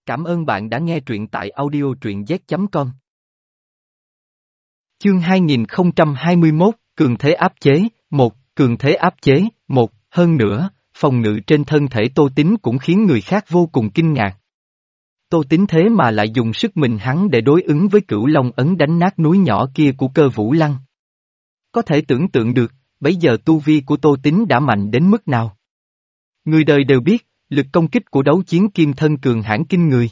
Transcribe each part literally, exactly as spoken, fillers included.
Cảm ơn bạn đã nghe truyện tại audio truyện z chấm com. Chương hai nghìn không trăm hai mươi mốt, Cường thế áp chế, một, Cường thế áp chế, một, hơn nữa, phòng ngự trên thân thể Tô Tín cũng khiến người khác vô cùng kinh ngạc. Tô Tín thế mà lại dùng sức mình hắn để đối ứng với Cửu Long ấn đánh nát núi nhỏ kia của Cơ Vũ Lăng. Có thể tưởng tượng được, bấy giờ tu vi của Tô Tín đã mạnh đến mức nào. Người đời đều biết, lực công kích của đấu chiến kim thân cường hãn kinh người.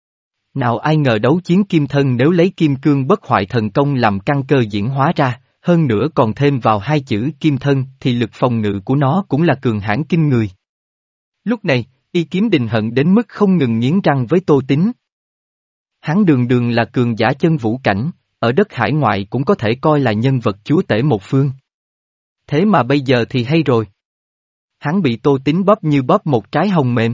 Nào ai ngờ đấu chiến kim thân nếu lấy kim cương bất hoại thần công làm căn cơ diễn hóa ra, hơn nữa còn thêm vào hai chữ kim thân thì lực phòng ngự của nó cũng là cường hãn kinh người. Lúc này, Y Kiếm Đình hận đến mức không ngừng nghiến răng với Tô Tín. Hắn đường đường là cường giả chân vũ cảnh, ở đất hải ngoại cũng có thể coi là nhân vật chúa tể một phương. Thế mà bây giờ thì hay rồi. Hắn bị Tô Tín bóp như bóp một trái hồng mềm.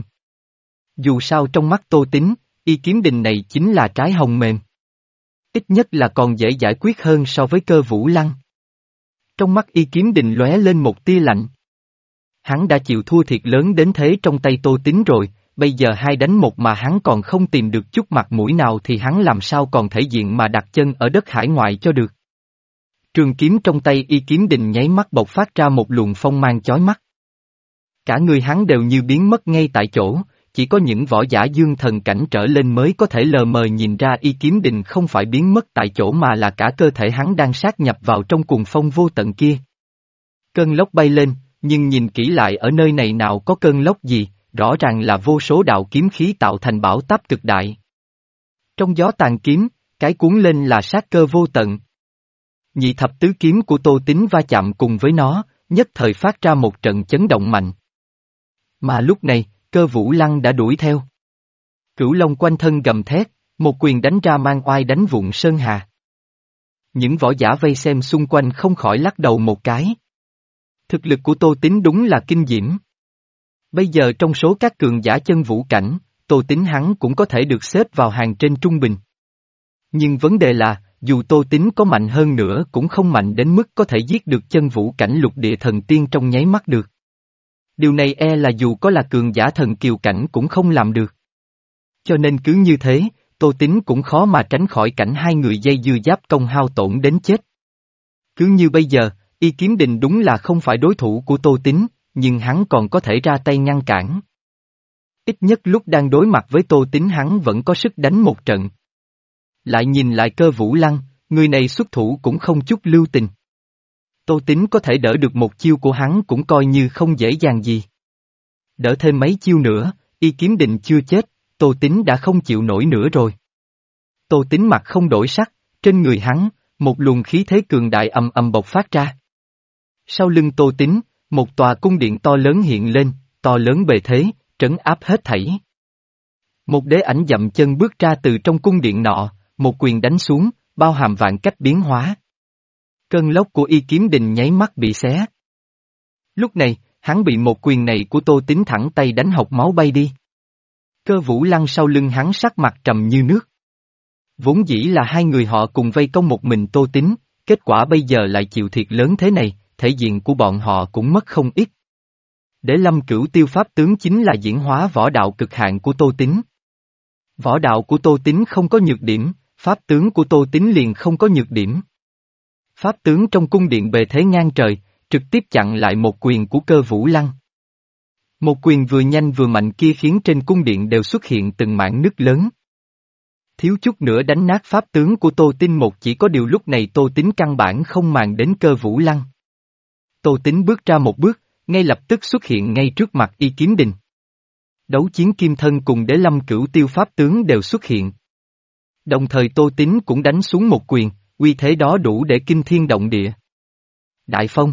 Dù sao trong mắt Tô Tín, Y Kiếm Đình này chính là trái hồng mềm. Ít nhất là còn dễ giải quyết hơn so với Cơ Vũ Lăng. Trong mắt Y Kiếm Đình lóe lên một tia lạnh. Hắn đã chịu thua thiệt lớn đến thế trong tay Tô Tín rồi, bây giờ hai đánh một mà hắn còn không tìm được chút mặt mũi nào thì hắn làm sao còn thể diện mà đặt chân ở đất hải ngoại cho được. Trường kiếm trong tay Y Kiếm Đình nháy mắt bộc phát ra một luồng phong mang chói mắt. Cả người hắn đều như biến mất ngay tại chỗ, chỉ có những võ giả dương thần cảnh trở lên mới có thể lờ mờ nhìn ra Y Kiếm Đình không phải biến mất tại chỗ mà là cả cơ thể hắn đang sát nhập vào trong cuồng phong vô tận kia. Cơn lốc bay lên, nhưng nhìn kỹ lại ở nơi này nào có cơn lốc gì, rõ ràng là vô số đạo kiếm khí tạo thành bão táp cực đại. Trong gió tàn kiếm, cái cuốn lên là sát cơ vô tận. Nhị thập tứ kiếm của Tô Tín va chạm cùng với nó, nhất thời phát ra một trận chấn động mạnh. Mà lúc này, Cơ Vũ Lăng đã đuổi theo. Cửu Long quanh thân gầm thét, một quyền đánh ra mang oai đánh vụn sơn hà. Những võ giả vây xem xung quanh không khỏi lắc đầu một cái. Thực lực của Tô Tín đúng là kinh diễm. Bây giờ trong số các cường giả chân vũ cảnh, Tô Tín hắn cũng có thể được xếp vào hàng trên trung bình. Nhưng vấn đề là, dù Tô Tín có mạnh hơn nữa cũng không mạnh đến mức có thể giết được chân vũ cảnh lục địa thần tiên trong nháy mắt được. Điều này e là dù có là cường giả thần kiều cảnh cũng không làm được. Cho nên cứ như thế, Tô Tín cũng khó mà tránh khỏi cảnh hai người dây dưa giáp công hao tổn đến chết. Cứ như bây giờ, Y Kiếm Đình đúng là không phải đối thủ của Tô Tín, nhưng hắn còn có thể ra tay ngăn cản. Ít nhất lúc đang đối mặt với Tô Tín hắn vẫn có sức đánh một trận. Lại nhìn lại Cơ Vũ Lăng, người này xuất thủ cũng không chút lưu tình. Tô Tín có thể đỡ được một chiêu của hắn cũng coi như không dễ dàng gì. Đỡ thêm mấy chiêu nữa, Y Kiếm Đình chưa chết, Tô Tín đã không chịu nổi nữa rồi. Tô Tín mặt không đổi sắc, trên người hắn, một luồng khí thế cường đại ầm ầm bộc phát ra. Sau lưng Tô Tín, một tòa cung điện to lớn hiện lên, to lớn bề thế, trấn áp hết thảy. Một đế ảnh dậm chân bước ra từ trong cung điện nọ, một quyền đánh xuống, bao hàm vạn cách biến hóa. Cơn lốc của Y Kiếm Đình nháy mắt bị xé. Lúc này, hắn bị một quyền này của Tô Tín thẳng tay đánh hộc máu bay đi. Cơ Vũ Lăng sau lưng hắn sắc mặt trầm như nước. Vốn dĩ là hai người họ cùng vây công một mình Tô Tín, kết quả bây giờ lại chịu thiệt lớn thế này, thể diện của bọn họ cũng mất không ít. Để Lâm Cửu Tiêu pháp tướng chính là diễn hóa võ đạo cực hạn của Tô Tín. Võ đạo của Tô Tín không có nhược điểm, pháp tướng của Tô Tín liền không có nhược điểm. Pháp tướng trong cung điện bề thế ngang trời, trực tiếp chặn lại một quyền của Cơ Vũ Lăng. Một quyền vừa nhanh vừa mạnh kia khiến trên cung điện đều xuất hiện từng mảng nứt lớn. Thiếu chút nữa đánh nát pháp tướng của Tô Tín một, chỉ có điều lúc này Tô Tín căn bản không màng đến Cơ Vũ Lăng. Tô Tín bước ra một bước, ngay lập tức xuất hiện ngay trước mặt Y Kiếm Đình. Đấu chiến kim thân cùng Đế Lâm Cửu Tiêu pháp tướng đều xuất hiện. Đồng thời Tô Tín cũng đánh xuống một quyền, uy thế đó đủ để kinh thiên động địa. Đại phong.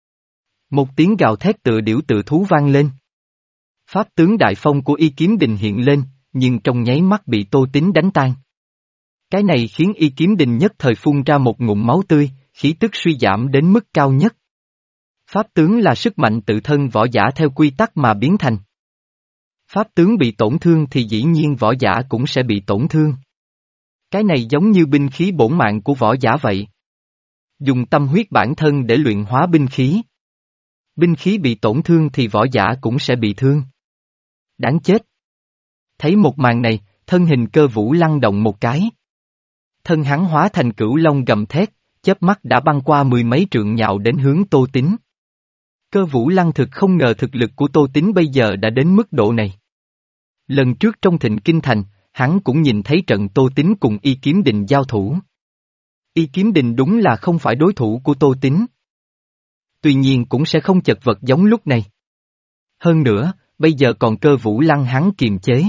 Một tiếng gào thét tựa điểu tựa thú vang lên. Pháp tướng Đại Phong của Y Kiếm Đình hiện lên, nhưng trong nháy mắt bị Tô Tín đánh tan. Cái này khiến Y Kiếm Đình nhất thời phun ra một ngụm máu tươi, khí tức suy giảm đến mức cao nhất. Pháp tướng là sức mạnh tự thân võ giả theo quy tắc mà biến thành. Pháp tướng bị tổn thương thì dĩ nhiên võ giả cũng sẽ bị tổn thương. Cái này giống như binh khí bổn mạng của võ giả vậy. Dùng tâm huyết bản thân để luyện hóa binh khí. Binh khí bị tổn thương thì võ giả cũng sẽ bị thương. Đáng chết. Thấy một màn này, thân hình Cơ Vũ Lăng động một cái. Thân hắn hóa thành cửu long gầm thét, chớp mắt đã băng qua mười mấy trượng nhạo đến hướng Tô Tín. Cơ Vũ Lăng thực không ngờ thực lực của Tô Tín bây giờ đã đến mức độ này. Lần trước trong Thịnh Kinh Thành, hắn cũng nhìn thấy trận Tô Tín cùng Y Kiếm Đình giao thủ. Y Kiếm Đình đúng là không phải đối thủ của Tô Tín. Tuy nhiên cũng sẽ không chật vật giống lúc này. Hơn nữa, bây giờ còn Cơ Vũ Lăng hắn kiềm chế.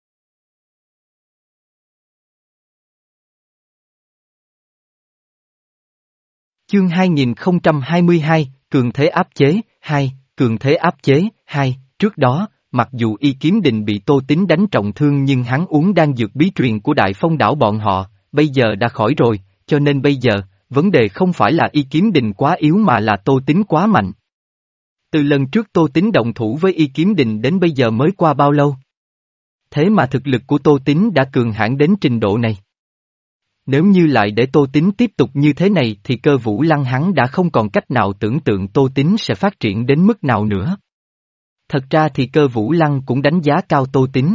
Chương hai nghìn không trăm hai mươi hai, Cường Thế Áp Chế, hai, Cường Thế Áp Chế, hai, trước đó, mặc dù Y Kiếm Đình bị Tô Tín đánh trọng thương nhưng hắn uống đan dược bí truyền của Đại Phong đảo bọn họ, bây giờ đã khỏi rồi, cho nên bây giờ, vấn đề không phải là Y Kiếm Đình quá yếu mà là Tô Tín quá mạnh. Từ lần trước Tô Tín động thủ với Y Kiếm Đình đến bây giờ mới qua bao lâu? Thế mà thực lực của Tô Tín đã cường hãn đến trình độ này. Nếu như lại để Tô Tín tiếp tục như thế này thì Cơ Vũ Lăng hắn đã không còn cách nào tưởng tượng Tô Tín sẽ phát triển đến mức nào nữa. Thật ra thì Cơ Vũ Lăng cũng đánh giá cao Tô Tín.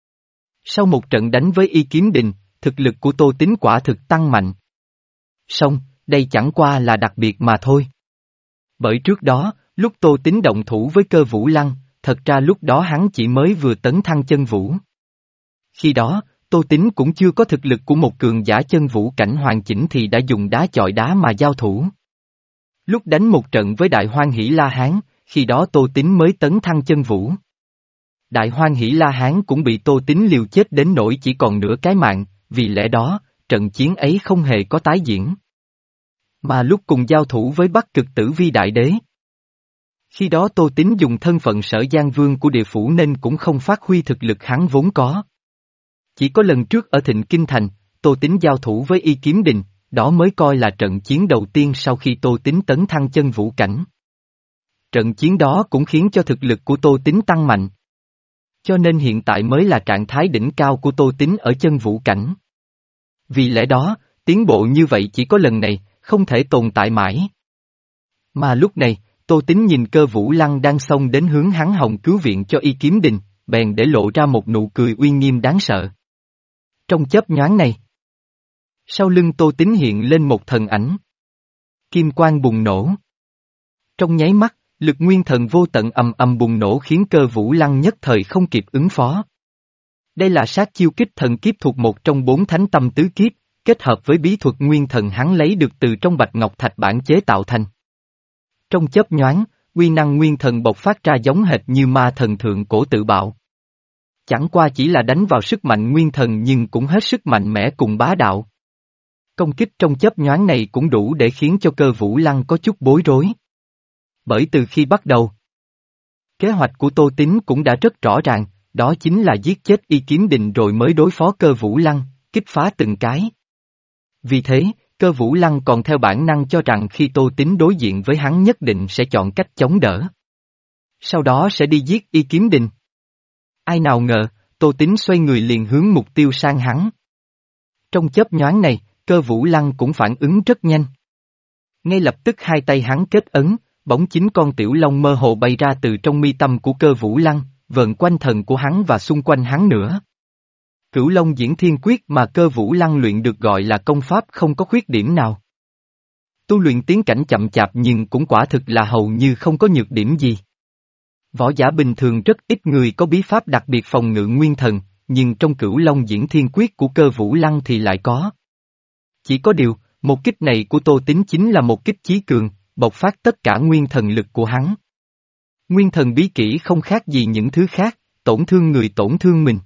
Sau một trận đánh với Y Kiếm Đình, thực lực của Tô Tín quả thực tăng mạnh. Song, đây chẳng qua là đặc biệt mà thôi. Bởi trước đó, lúc Tô Tín động thủ với Cơ Vũ Lăng, thật ra lúc đó hắn chỉ mới vừa tấn thăng chân vũ. Khi đó, Tô Tín cũng chưa có thực lực của một cường giả chân vũ cảnh hoàn chỉnh thì đã dùng đá chọi đá mà giao thủ. Lúc đánh một trận với Đại Hoan Hỷ La Hán, khi đó Tô Tín mới tấn thăng chân vũ. Đại Hoan Hỷ La Hán cũng bị Tô Tín liều chết đến nỗi chỉ còn nửa cái mạng, vì lẽ đó, trận chiến ấy không hề có tái diễn. Mà lúc cùng giao thủ với Bắc Cực Tử Vi Đại Đế. Khi đó Tô Tín dùng thân phận Sở Giang Vương của địa phủ nên cũng không phát huy thực lực hắn vốn có. Chỉ có lần trước ở Thịnh Kinh Thành, Tô Tín giao thủ với Y Kiếm Đình, đó mới coi là trận chiến đầu tiên sau khi Tô Tín tấn thăng chân vũ cảnh. Trận chiến đó cũng khiến cho thực lực của Tô Tín tăng mạnh. Cho nên hiện tại mới là trạng thái đỉnh cao của Tô Tín ở chân vũ cảnh. Vì lẽ đó, tiến bộ như vậy chỉ có lần này, không thể tồn tại mãi. Mà lúc này, Tô Tín nhìn Cơ Vũ Lăng đang xông đến hướng hắn hồng cứu viện cho Y Kiếm Đình, bèn để lộ ra một nụ cười uy nghiêm đáng sợ. Trong chớp nhoáng này, sau lưng Tô Tín hiện lên một thần ảnh. Kim quang bùng nổ. Trong nháy mắt, lực nguyên thần vô tận ầm ầm bùng nổ khiến Cơ Vũ Lăng nhất thời không kịp ứng phó. Đây là sát chiêu kích thần kiếp thuộc một trong bốn thánh tâm tứ kiếp, kết hợp với bí thuật nguyên thần hắn lấy được từ trong bạch ngọc thạch bản chế tạo thành. Trong chớp nhoáng, uy năng nguyên thần bộc phát ra giống hệt như ma thần thượng cổ tự bạo. Chẳng qua chỉ là đánh vào sức mạnh nguyên thần nhưng cũng hết sức mạnh mẽ cùng bá đạo. Công kích trong chớp nhoáng này cũng đủ để khiến cho Cơ Vũ Lăng có chút bối rối. Bởi từ khi bắt đầu, kế hoạch của Tô Tín cũng đã rất rõ ràng, đó chính là giết chết Y Kiếm Đình rồi mới đối phó Cơ Vũ Lăng, kích phá từng cái. Vì thế, Cơ Vũ Lăng còn theo bản năng cho rằng khi Tô Tín đối diện với hắn nhất định sẽ chọn cách chống đỡ. Sau đó sẽ đi giết Y Kiếm Đình. Ai nào ngờ, Tô Tín xoay người liền hướng mục tiêu sang hắn. Trong chớp nhoáng này, Cơ Vũ Lăng cũng phản ứng rất nhanh. Ngay lập tức hai tay hắn kết ấn, bóng chín con tiểu long mơ hồ bay ra từ trong mi tâm của Cơ Vũ Lăng, vờn quanh thần của hắn và xung quanh hắn nữa. Cửu Long Diễn Thiên Quyết mà Cơ Vũ Lăng luyện được gọi là công pháp không có khuyết điểm nào. Tu luyện tiến cảnh chậm chạp nhưng cũng quả thực là hầu như không có nhược điểm gì. Võ giả bình thường rất ít người có bí pháp đặc biệt phòng ngự nguyên thần, nhưng trong Cửu Long Diễn Thiên Quyết của Cơ Vũ Lăng thì lại có. Chỉ có điều, một kích này của Tô Tín chính là một kích chí cường, bộc phát tất cả nguyên thần lực của hắn. Nguyên thần bí kỹ không khác gì những thứ khác, tổn thương người tổn thương mình.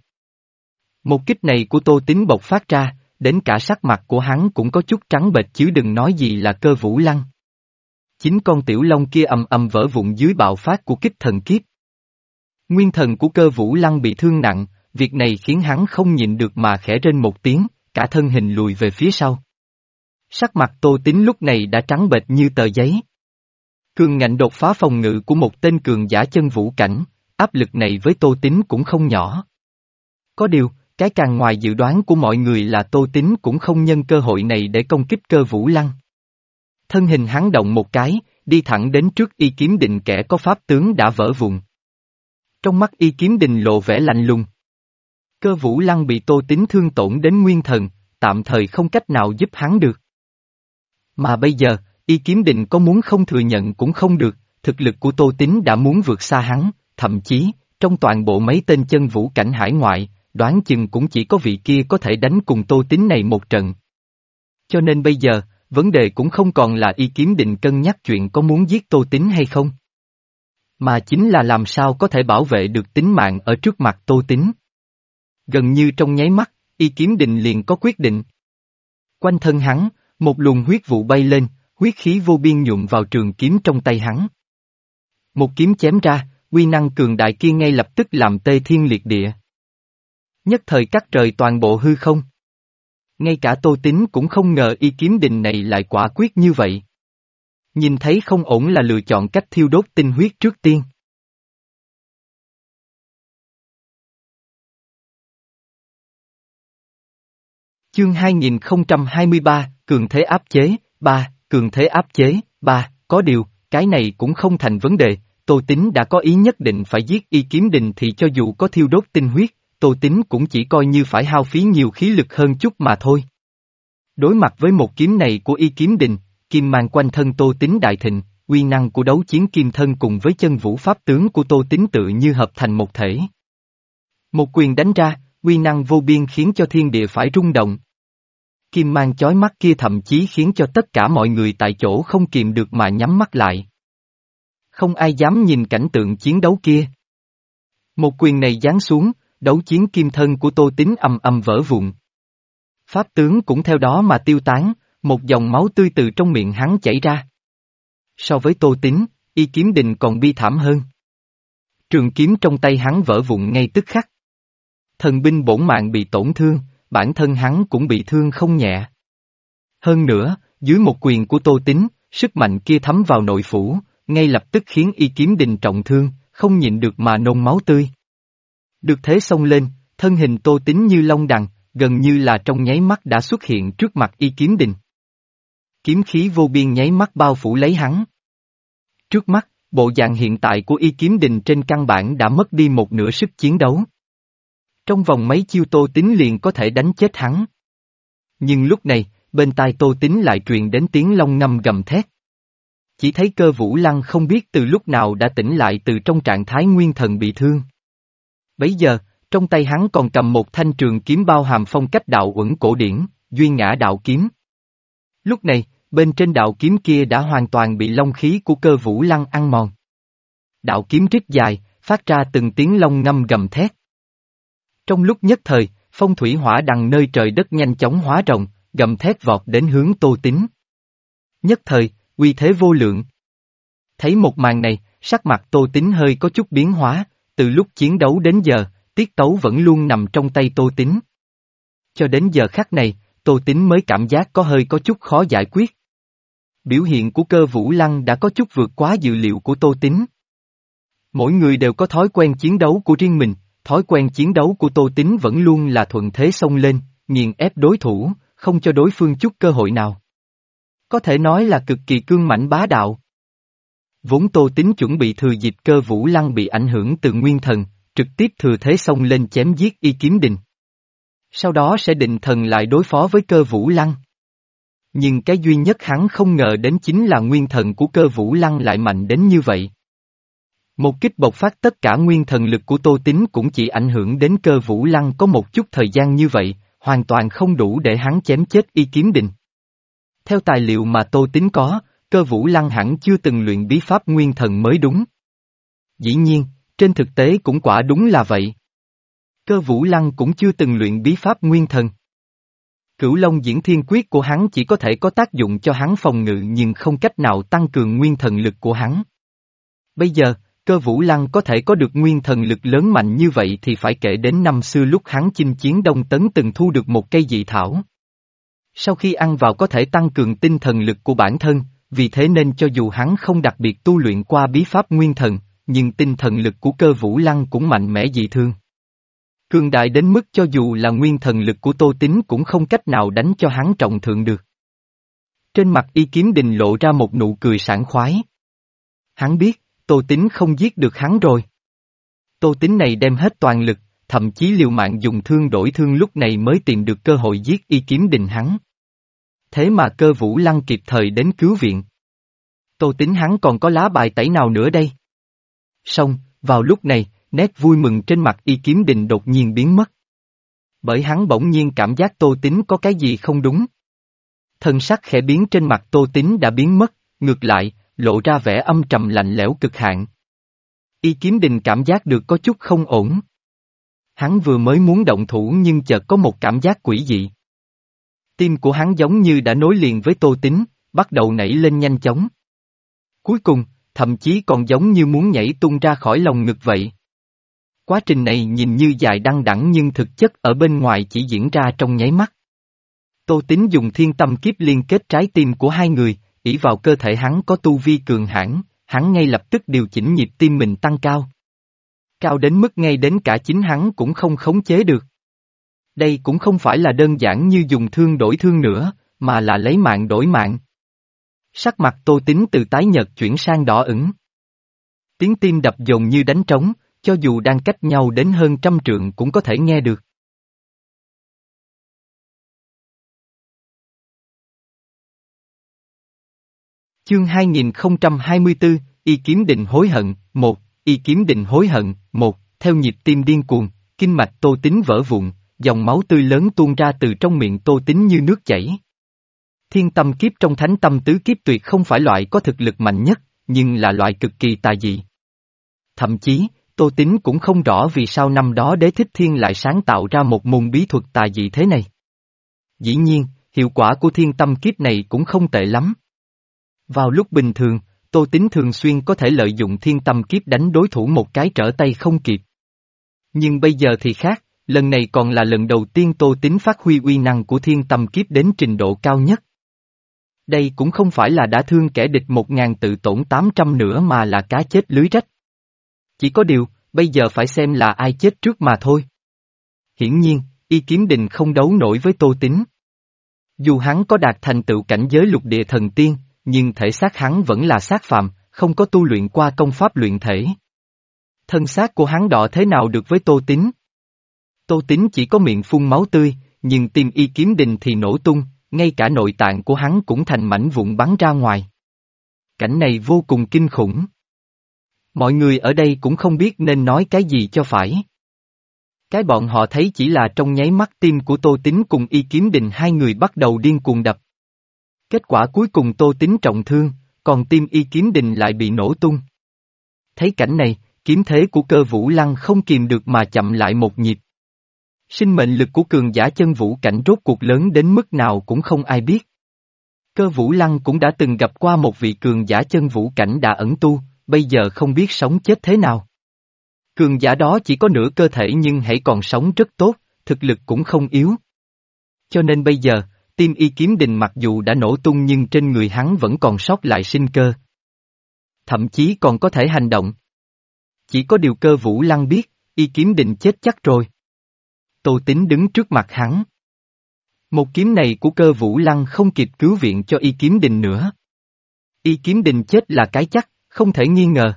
Một kích này của Tô Tín bộc phát ra, đến cả sắc mặt của hắn cũng có chút trắng bệch chứ đừng nói gì là Cơ Vũ Lăng. Chính con tiểu long kia ầm ầm vỡ vụn dưới bạo phát của kích thần kiếp. Nguyên thần của Cơ Vũ Lăng bị thương nặng, việc này khiến hắn không nhịn được mà khẽ rên một tiếng, cả thân hình lùi về phía sau. Sắc mặt Tô Tín lúc này đã trắng bệch như tờ giấy. Cường ngạnh đột phá phòng ngự của một tên cường giả chân vũ cảnh, áp lực này với Tô Tín cũng không nhỏ. Có điều, cái càng ngoài dự đoán của mọi người là Tô Tín cũng không nhân cơ hội này để công kích Cơ Vũ Lăng. Thân hình hắn động một cái, đi thẳng đến trước Y Kiếm Đình kẻ có pháp tướng đã vỡ vụn. Trong mắt Y Kiếm Đình lộ vẻ lạnh lùng. Cơ Vũ Lăng bị Tô Tín thương tổn đến nguyên thần, tạm thời không cách nào giúp hắn được. Mà bây giờ, Y Kiếm Định có muốn không thừa nhận cũng không được, thực lực của Tô Tín đã muốn vượt xa hắn, thậm chí, trong toàn bộ mấy tên chân vũ cảnh hải ngoại, đoán chừng cũng chỉ có vị kia có thể đánh cùng Tô Tín này một trận. Cho nên bây giờ, vấn đề cũng không còn là Y Kiếm Định cân nhắc chuyện có muốn giết Tô Tín hay không, mà chính là làm sao có thể bảo vệ được tính mạng ở trước mặt Tô Tín. Gần như trong nháy mắt, Y Kiếm Định liền có quyết định. Quanh thân hắn, một luồng huyết vụ bay lên, huyết khí vô biên nhuộm vào trường kiếm trong tay hắn. Một kiếm chém ra, uy năng cường đại kia ngay lập tức làm tê thiên liệt địa. Nhất thời cắt trời toàn bộ hư không. Ngay cả Tô Tín cũng không ngờ Y Kiếm Định này lại quả quyết như vậy. Nhìn thấy không ổn là lựa chọn cách thiêu đốt tinh huyết trước tiên. Chương hai nghìn không trăm hai mươi ba, Cường Thế Áp Chế, ba, Cường Thế Áp Chế, ba, có điều, cái này cũng không thành vấn đề, Tô Tín đã có ý nhất định phải giết Y Kiếm Định thì cho dù có thiêu đốt tinh huyết, Tô Tín cũng chỉ coi như phải hao phí nhiều khí lực hơn chút mà thôi. Đối mặt với một kiếm này của Y Kiếm Định, kim mang quanh thân Tô Tín đại thịnh, uy năng của đấu chiến kim thân cùng với chân vũ pháp tướng của Tô Tín tự như hợp thành một thể. Một quyền đánh ra, uy năng vô biên khiến cho thiên địa phải rung động. Kim mang chói mắt kia thậm chí khiến cho tất cả mọi người tại chỗ không kìm được mà nhắm mắt lại. Không ai dám nhìn cảnh tượng chiến đấu kia. Một quyền này giáng xuống, đấu chiến kim thân của Tô Tín ầm ầm vỡ vụn. Pháp tướng cũng theo đó mà tiêu tán, một dòng máu tươi từ trong miệng hắn chảy ra. So với Tô Tín, Y Kiếm Định còn bi thảm hơn. Trường kiếm trong tay hắn vỡ vụn ngay tức khắc. Thần binh bổn mạng bị tổn thương, bản thân hắn cũng bị thương không nhẹ. Hơn nữa, dưới một quyền của Tô Tín, sức mạnh kia thấm vào nội phủ, ngay lập tức khiến Y Kiếm Định trọng thương, không nhịn được mà nôn máu tươi. Được thế xông lên, thân hình Tô Tín như long đằng, gần như là trong nháy mắt đã xuất hiện trước mặt Y Kiếm Định. Kiếm khí vô biên nháy mắt bao phủ lấy hắn. Trước mắt, bộ dạng hiện tại của Y Kiếm Định trên căn bản đã mất đi một nửa sức chiến đấu. Trong vòng mấy chiêu Tô Tín liền có thể đánh chết hắn. Nhưng lúc này, bên tai Tô Tín lại truyền đến tiếng long ngâm gầm thét. Chỉ thấy Cơ Vũ Lăng không biết từ lúc nào đã tỉnh lại từ trong trạng thái nguyên thần bị thương. Bấy giờ, trong tay hắn còn cầm một thanh trường kiếm bao hàm phong cách đạo uẩn cổ điển, duy ngã đạo kiếm. Lúc này, bên trên đạo kiếm kia đã hoàn toàn bị long khí của Cơ Vũ Lăng ăn mòn. Đạo kiếm rít dài, phát ra từng tiếng long ngâm gầm thét. Trong lúc nhất thời, phong thủy hỏa đằng nơi trời đất nhanh chóng hóa rộng, gầm thét vọt đến hướng Tô Tín. Nhất thời, uy thế vô lượng. Thấy một màn này, sắc mặt Tô Tín hơi có chút biến hóa, từ lúc chiến đấu đến giờ, tiết tấu vẫn luôn nằm trong tay Tô Tín. Cho đến giờ khắc này, Tô Tín mới cảm giác có hơi có chút khó giải quyết. Biểu hiện của Cơ Vũ Lăng đã có chút vượt quá dự liệu của Tô Tín. Mỗi người đều có thói quen chiến đấu của riêng mình, thói quen chiến đấu của Tô Tín vẫn luôn là thuận thế xông lên, nghiền ép đối thủ, không cho đối phương chút cơ hội nào. Có thể nói là cực kỳ cương mãnh bá đạo. Vốn Tô Tín chuẩn bị thừa dịp Cơ Vũ Lăng bị ảnh hưởng từ nguyên thần, trực tiếp thừa thế xông lên chém giết Y Kiếm Định. Sau đó sẽ định thần lại đối phó với Cơ Vũ Lăng. Nhưng cái duy nhất hắn không ngờ đến chính là nguyên thần của Cơ Vũ Lăng lại mạnh đến như vậy. Một kích bộc phát tất cả nguyên thần lực của Tô Tín cũng chỉ ảnh hưởng đến Cơ Vũ Lăng có một chút thời gian như vậy, hoàn toàn không đủ để hắn chém chết Y Kiếm Định. Theo tài liệu mà Tô Tín có, Cơ Vũ Lăng hẳn chưa từng luyện bí pháp nguyên thần mới đúng. Dĩ nhiên, trên thực tế cũng quả đúng là vậy. Cơ Vũ Lăng cũng chưa từng luyện bí pháp nguyên thần. Cửu Long Diễn Thiên Quyết của hắn chỉ có thể có tác dụng cho hắn phòng ngự nhưng không cách nào tăng cường nguyên thần lực của hắn. Bây giờ, Cơ Vũ Lăng có thể có được nguyên thần lực lớn mạnh như vậy thì phải kể đến năm xưa lúc hắn chinh chiến Đông Tấn từng thu được một cây dị thảo. Sau khi ăn vào có thể tăng cường tinh thần lực của bản thân, vì thế nên cho dù hắn không đặc biệt tu luyện qua bí pháp nguyên thần, nhưng tinh thần lực của Cơ Vũ Lăng cũng mạnh mẽ dị thường. Cường đại đến mức cho dù là nguyên thần lực của Tô Tín cũng không cách nào đánh cho hắn trọng thượng được. Trên mặt Y Kiếm Định lộ ra một nụ cười sảng khoái. Hắn biết, Tô Tín không giết được hắn rồi. Tô Tín này đem hết toàn lực, thậm chí liều mạng dùng thương đổi thương lúc này mới tìm được cơ hội giết Y Kiếm Đình hắn. Thế mà Cơ Vũ Lăng kịp thời đến cứu viện. Tô Tín hắn còn có lá bài tẩy nào nữa đây? Xong, vào lúc này, nét vui mừng trên mặt Y Kiếm Đình đột nhiên biến mất. Bởi hắn bỗng nhiên cảm giác Tô Tín có cái gì không đúng. Thân sắc khẽ biến trên mặt Tô Tín đã biến mất, ngược lại, lộ ra vẻ âm trầm lạnh lẽo cực hạn. Y Kiếm Đình cảm giác được có chút không ổn. Hắn vừa mới muốn động thủ nhưng chợt có một cảm giác quỷ dị. Tim của hắn giống như đã nối liền với Tô Tín, bắt đầu nảy lên nhanh chóng. Cuối cùng, thậm chí còn giống như muốn nhảy tung ra khỏi lồng ngực vậy. Quá trình này nhìn như dài đăng đẳng nhưng thực chất ở bên ngoài chỉ diễn ra trong nháy mắt. Tô Tín dùng thiên tâm kiếp liên kết trái tim của hai người, ỷ vào cơ thể hắn có tu vi cường hãn, hắn ngay lập tức điều chỉnh nhịp tim mình tăng cao. Cao đến mức ngay đến cả chính hắn cũng không khống chế được. Đây cũng không phải là đơn giản như dùng thương đổi thương nữa, mà là lấy mạng đổi mạng. Sắc mặt Tô Tín từ tái nhợt chuyển sang đỏ ửng. Tiếng tim đập dồn như đánh trống, cho dù đang cách nhau đến hơn trăm trượng cũng có thể nghe được. Chương hai nghìn không trăm hai mươi tư, Y Kiếm Đình hối hận, một, Y Kiếm Đình hối hận, một, theo nhịp tim điên cuồng, kinh mạch Tô Tín vỡ vụn, dòng máu tươi lớn tuôn ra từ trong miệng Tô Tín như nước chảy. Thiên tâm kiếp trong thánh tâm tứ kiếp tuyệt không phải loại có thực lực mạnh nhất, nhưng là loại cực kỳ tà dị. Thậm chí, Tô Tín cũng không rõ vì sao năm đó Đế Thích Thiên lại sáng tạo ra một môn bí thuật tà dị thế này. Dĩ nhiên, hiệu quả của thiên tâm kiếp này cũng không tệ lắm. Vào lúc bình thường, Tô Tín thường xuyên có thể lợi dụng thiên tâm kiếp đánh đối thủ một cái trở tay không kịp. Nhưng bây giờ thì khác, lần này còn là lần đầu tiên Tô Tín phát huy uy năng của thiên tâm kiếp đến trình độ cao nhất. Đây cũng không phải là đã thương kẻ địch một ngàn tự tổn tám trăm nữa mà là cá chết lưới rách. Chỉ có điều, bây giờ phải xem là ai chết trước mà thôi. Hiển nhiên, Y Kiếm Đình không đấu nổi với Tô Tín. Dù hắn có đạt thành tựu cảnh giới lục địa thần tiên, nhưng thể xác hắn vẫn là xác phàm, không có tu luyện qua công pháp luyện thể. Thân xác của hắn đọ thế nào được với Tô Tín? Tô Tín chỉ có miệng phun máu tươi, nhưng tim Y Kiếm Đình thì nổ tung, ngay cả nội tạng của hắn cũng thành mảnh vụn bắn ra ngoài. Cảnh này vô cùng kinh khủng. Mọi người ở đây cũng không biết nên nói cái gì cho phải. Cái bọn họ thấy chỉ là trong nháy mắt tim của Tô Tín cùng Y Kiếm Đình hai người bắt đầu điên cuồng đập. Kết quả cuối cùng Tô Tín trọng thương, còn tim Y Kiếm Đình lại bị nổ tung. Thấy cảnh này, kiếm thế của Cơ Vũ Lăng không kìm được mà chậm lại một nhịp. Sinh mệnh lực của cường giả chân vũ cảnh rốt cuộc lớn đến mức nào cũng không ai biết. Cơ Vũ Lăng cũng đã từng gặp qua một vị cường giả chân vũ cảnh đã ẩn tu, bây giờ không biết sống chết thế nào. Cường giả đó chỉ có nửa cơ thể nhưng hãy còn sống rất tốt, thực lực cũng không yếu. Cho nên bây giờ, tim Y Kiếm Đình mặc dù đã nổ tung nhưng trên người hắn vẫn còn sót lại sinh cơ. Thậm chí còn có thể hành động. Chỉ có điều Cơ Vũ Lăng biết, Y Kiếm Đình chết chắc rồi. Tô Tín đứng trước mặt hắn. Một kiếm này của Cơ Vũ Lăng không kịp cứu viện cho Y Kiếm Đình nữa. Y Kiếm Đình chết là cái chắc, không thể nghi ngờ.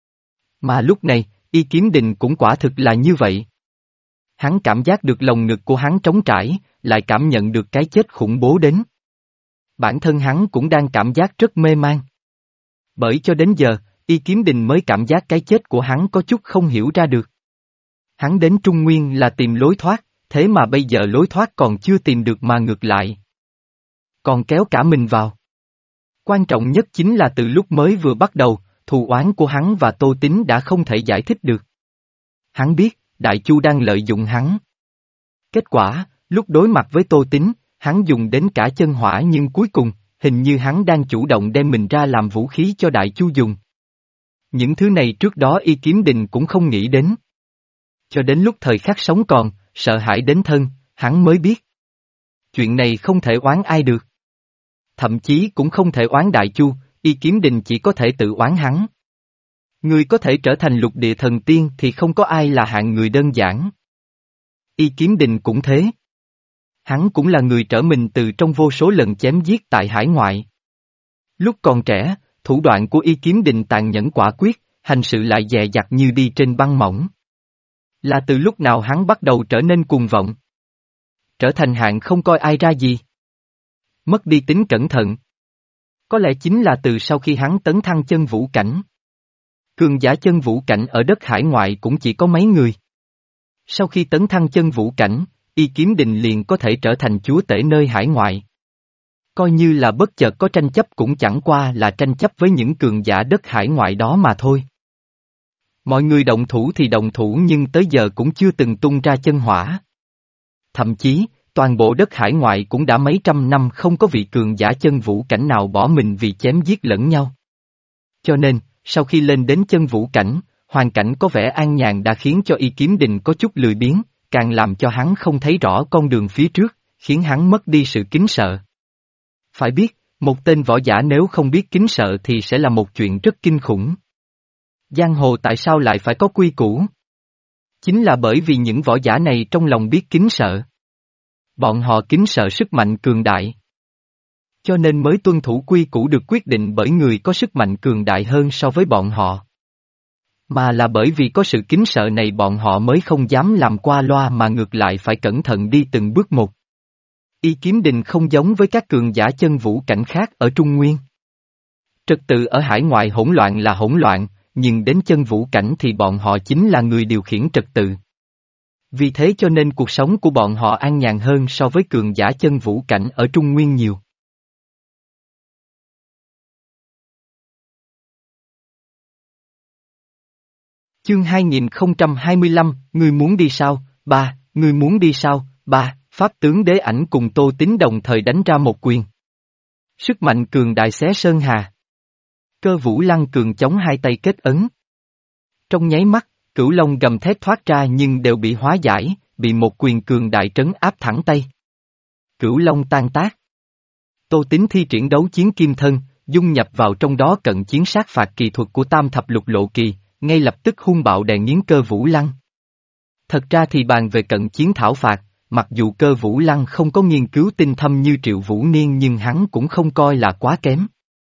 Mà lúc này, Y Kiếm Đình cũng quả thực là như vậy. Hắn cảm giác được lồng ngực của hắn trống trải, lại cảm nhận được cái chết khủng bố đến. Bản thân hắn cũng đang cảm giác rất mê man. Bởi cho đến giờ, Y Kiếm Đình mới cảm giác cái chết của hắn có chút không hiểu ra được. Hắn đến Trung Nguyên là tìm lối thoát, thế mà bây giờ lối thoát còn chưa tìm được mà ngược lại. Còn kéo cả mình vào. Quan trọng nhất chính là từ lúc mới vừa bắt đầu, thù oán của hắn và Tô Tín đã không thể giải thích được. Hắn biết, Đại Chu đang lợi dụng hắn. Kết quả, lúc đối mặt với Tô Tín, hắn dùng đến cả chân hỏa nhưng cuối cùng, hình như hắn đang chủ động đem mình ra làm vũ khí cho Đại Chu dùng. Những thứ này trước đó Y Kiếm Đình cũng không nghĩ đến. Cho đến lúc thời khắc sống còn, sợ hãi đến thân, hắn mới biết. Chuyện này không thể oán ai được. Thậm chí cũng không thể oán Đại Chu, Y Kiếm Đình chỉ có thể tự oán hắn. Người có thể trở thành lục địa thần tiên thì không có ai là hạng người đơn giản. Y Kiếm Đình cũng thế. Hắn cũng là người trở mình từ trong vô số lần chém giết tại hải ngoại. Lúc còn trẻ, thủ đoạn của Y Kiếm Đình tàn nhẫn quả quyết, hành sự lại dè dặt như đi trên băng mỏng. Là từ lúc nào hắn bắt đầu trở nên cuồng vọng? Trở thành hạng không coi ai ra gì? Mất đi tính cẩn thận. Có lẽ chính là từ sau khi hắn tấn thăng chân vũ cảnh. Cường giả chân vũ cảnh ở đất hải ngoại cũng chỉ có mấy người. Sau khi tấn thăng chân vũ cảnh, Y Kiếm Đình liền có thể trở thành chúa tể nơi hải ngoại. Coi như là bất chợt có tranh chấp cũng chẳng qua là tranh chấp với những cường giả đất hải ngoại đó mà thôi. Mọi người động thủ thì động thủ nhưng tới giờ cũng chưa từng tung ra chân hỏa. Thậm chí, toàn bộ đất hải ngoại cũng đã mấy trăm năm không có vị cường giả chân vũ cảnh nào bỏ mình vì chém giết lẫn nhau. Cho nên, sau khi lên đến chân vũ cảnh, hoàn cảnh có vẻ an nhàn đã khiến cho Y Kiếm Đình có chút lười biếng, càng làm cho hắn không thấy rõ con đường phía trước, khiến hắn mất đi sự kính sợ. Phải biết, một tên võ giả nếu không biết kính sợ thì sẽ là một chuyện rất kinh khủng. Giang hồ tại sao lại phải có quy củ? Chính là bởi vì những võ giả này trong lòng biết kính sợ. Bọn họ kính sợ sức mạnh cường đại. Cho nên mới tuân thủ quy củ được quyết định bởi người có sức mạnh cường đại hơn so với bọn họ. Mà là bởi vì có sự kính sợ này bọn họ mới không dám làm qua loa mà ngược lại phải cẩn thận đi từng bước một. Y Kiếm Đình không giống với các cường giả chân vũ cảnh khác ở Trung Nguyên. Trật tự ở hải ngoại hỗn loạn là hỗn loạn, nhưng đến chân vũ cảnh thì bọn họ chính là người điều khiển trật tự. Vì thế cho nên cuộc sống của bọn họ an nhàn hơn so với cường giả chân vũ cảnh ở Trung Nguyên nhiều. Chương hai nghìn không trăm hai mươi lăm, ngươi muốn đi sao? Ba, ngươi muốn đi sao? Ba, Pháp tướng Đế Ảnh cùng Tô Tín đồng thời đánh ra một quyền. Sức mạnh cường đại xé sơn hà. Cơ Vũ Lăng cường chống hai tay kết ấn. Trong nháy mắt, Cửu Long gầm thét thoát ra nhưng đều bị hóa giải, bị một quyền cường đại trấn áp thẳng tay. Cửu Long tan tác. Tô Tín thi triển đấu chiến kim thân, dung nhập vào trong đó cận chiến sát phạt kỳ thuật của Tam Thập Lục Lộ Kỳ, ngay lập tức hung bạo đè nghiến Cơ Vũ Lăng. Thật ra thì bàn về cận chiến thảo phạt, mặc dù Cơ Vũ Lăng không có nghiên cứu tinh thâm như Triệu Vũ Niên nhưng hắn cũng không coi là quá kém.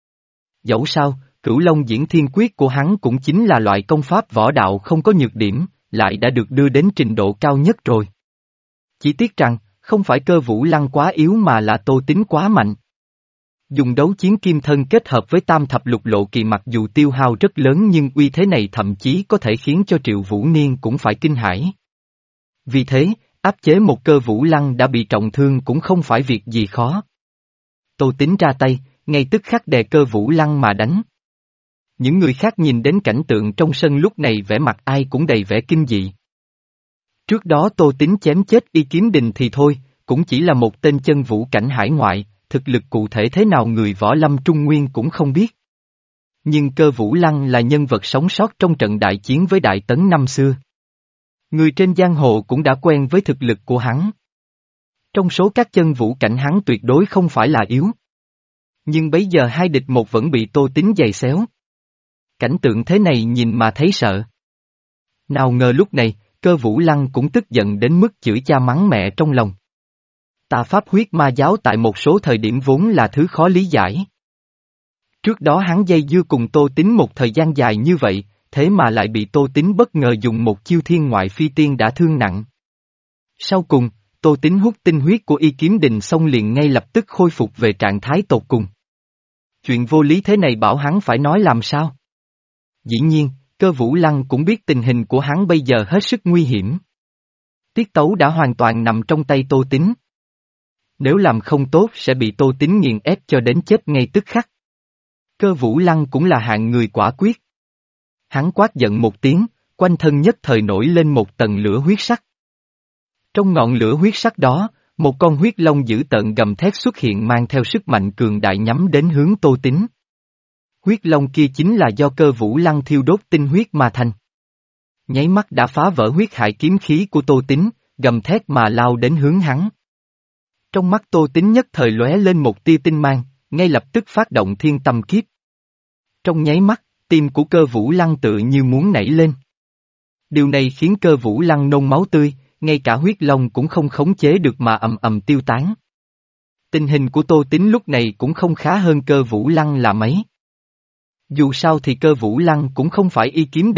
Dẫu sao, Cửu Long Diễn Thiên Quyết của hắn cũng chính là loại công pháp võ đạo không có nhược điểm, lại đã được đưa đến trình độ cao nhất rồi. Chỉ tiếc rằng, không phải Cơ Vũ Lăng quá yếu mà là Tô Tín quá mạnh. Dùng đấu chiến kim thân kết hợp với Tam Thập Lục Lộ Kỳ mặc dù tiêu hao rất lớn nhưng uy thế này thậm chí có thể khiến cho Triệu Vũ Niên cũng phải kinh hãi. Vì thế, áp chế một Cơ Vũ Lăng đã bị trọng thương cũng không phải việc gì khó. Tô Tín ra tay, ngay tức khắc đè Cơ Vũ Lăng mà đánh. Những người khác nhìn đến cảnh tượng trong sân lúc này vẻ mặt ai cũng đầy vẻ kinh dị. Trước đó Tô Tín chém chết Y Kiếm Đình thì thôi, cũng chỉ là một tên chân vũ cảnh hải ngoại, thực lực cụ thể thế nào người võ lâm Trung Nguyên cũng không biết. Nhưng Cơ Vũ Lăng là nhân vật sống sót trong trận đại chiến với Đại Tấn năm xưa. Người trên giang hồ cũng đã quen với thực lực của hắn. Trong số các chân vũ cảnh hắn tuyệt đối không phải là yếu. Nhưng bấy giờ hai địch một vẫn bị Tô Tín giày xéo. Cảnh tượng thế này nhìn mà thấy sợ. Nào ngờ lúc này, Cơ Vũ Lăng cũng tức giận đến mức chửi cha mắng mẹ trong lòng. Tà pháp huyết ma giáo tại một số thời điểm vốn là thứ khó lý giải. Trước đó hắn dây dưa cùng Tô Tín một thời gian dài như vậy, thế mà lại bị Tô Tín bất ngờ dùng một chiêu thiên ngoại phi tiên đã thương nặng. Sau cùng, Tô Tín hút tinh huyết của Y Kiếm Đình xong liền ngay lập tức khôi phục về trạng thái tột cùng. Chuyện vô lý thế này bảo hắn phải nói làm sao? Dĩ nhiên, Cơ Vũ Lăng cũng biết tình hình của hắn bây giờ hết sức nguy hiểm. Tiết tấu đã hoàn toàn nằm trong tay Tô Tín. Nếu làm không tốt sẽ bị Tô Tín nghiền ép cho đến chết ngay tức khắc. Cơ Vũ Lăng cũng là hạng người quả quyết. Hắn quát giận một tiếng, quanh thân nhất thời nổi lên một tầng lửa huyết sắc. Trong ngọn lửa huyết sắc đó, một con huyết long dữ tợn gầm thét xuất hiện mang theo sức mạnh cường đại nhắm đến hướng Tô Tín. Huyết long kia chính là do Cơ Vũ Lăng thiêu đốt tinh huyết mà thành. Nháy mắt đã phá vỡ huyết hải kiếm khí của Tô Tín, gầm thét mà lao đến hướng hắn. Trong mắt Tô Tín nhất thời lóe lên một tia tinh mang, ngay lập tức phát động thiên tâm kiếp. Trong nháy mắt, tim của Cơ Vũ Lăng tự như muốn nảy lên. Điều này khiến Cơ Vũ Lăng nôn máu tươi, ngay cả huyết long cũng không khống chế được mà ầm ầm tiêu tán. Tình hình của Tô Tín lúc này cũng không khá hơn Cơ Vũ Lăng là mấy. Dù sao thì Cơ Vũ Lăng cũng không phải Y Kiếm Đình,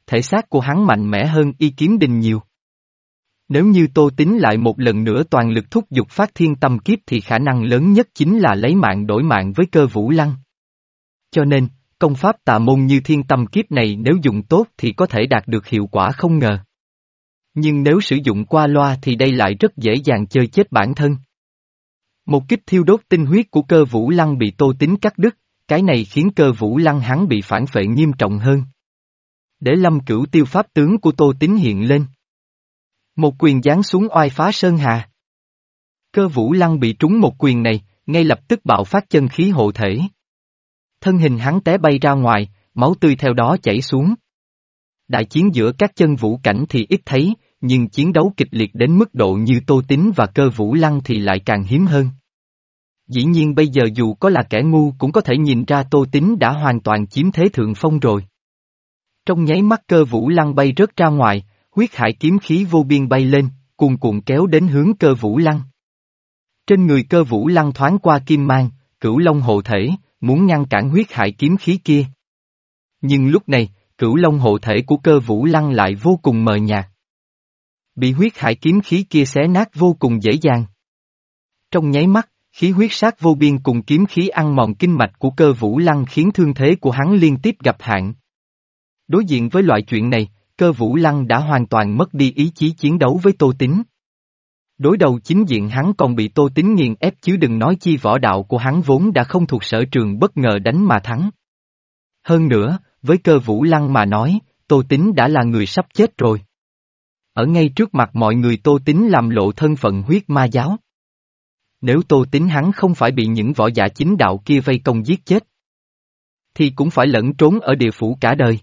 thể xác của hắn mạnh mẽ hơn Y Kiếm Đình nhiều. Nếu như Tô Tín lại một lần nữa toàn lực thúc giục phát thiên tâm kiếp thì khả năng lớn nhất chính là lấy mạng đổi mạng với Cơ Vũ Lăng. Cho nên, công pháp tà môn như thiên tâm kiếp này nếu dùng tốt thì có thể đạt được hiệu quả không ngờ. Nhưng nếu sử dụng qua loa thì đây lại rất dễ dàng chơi chết bản thân. Một kích thiêu đốt tinh huyết của Cơ Vũ Lăng bị Tô Tín cắt đứt, cái này khiến Cơ Vũ Lăng hắn bị phản phệ nghiêm trọng hơn. Để Lâm Cửu Tiêu pháp tướng của Tô Tín hiện lên. Một quyền giáng xuống oai phá sơn hà. Cơ Vũ Lăng bị trúng một quyền này, ngay lập tức bạo phát chân khí hộ thể. Thân hình hắn té bay ra ngoài, máu tươi theo đó chảy xuống. Đại chiến giữa các chân vũ cảnh thì ít thấy, nhưng chiến đấu kịch liệt đến mức độ như Tô Tín và Cơ Vũ Lăng thì lại càng hiếm hơn. Dĩ nhiên bây giờ dù có là kẻ ngu cũng có thể nhìn ra Tô Tín đã hoàn toàn chiếm thế thượng phong rồi. Trong nháy mắt Cơ Vũ Lăng bay rớt ra ngoài, huyết hải kiếm khí vô biên bay lên, cuồn cuộn kéo đến hướng Cơ Vũ Lăng. Trên người Cơ Vũ Lăng thoáng qua kim mang, cửu long hộ thể, muốn ngăn cản huyết hải kiếm khí kia. Nhưng lúc này, cửu long hộ thể của Cơ Vũ Lăng lại vô cùng mờ nhạt. Bị huyết hải kiếm khí kia xé nát vô cùng dễ dàng. Trong nháy mắt, khí huyết sát vô biên cùng kiếm khí ăn mòn kinh mạch của Cơ Vũ Lăng khiến thương thế của hắn liên tiếp gặp hạn. Đối diện với loại chuyện này, Cơ Vũ Lăng đã hoàn toàn mất đi ý chí chiến đấu với Tô Tín. Đối đầu chính diện hắn còn bị Tô Tín nghiền ép chứ đừng nói chi võ đạo của hắn vốn đã không thuộc sở trường bất ngờ đánh mà thắng. Hơn nữa, với Cơ Vũ Lăng mà nói, Tô Tín đã là người sắp chết rồi. Ở ngay trước mặt mọi người Tô Tín làm lộ thân phận huyết ma giáo. Nếu Tô Tín hắn không phải bị những võ giả chính đạo kia vây công giết chết, thì cũng phải lẫn trốn ở địa phủ cả đời.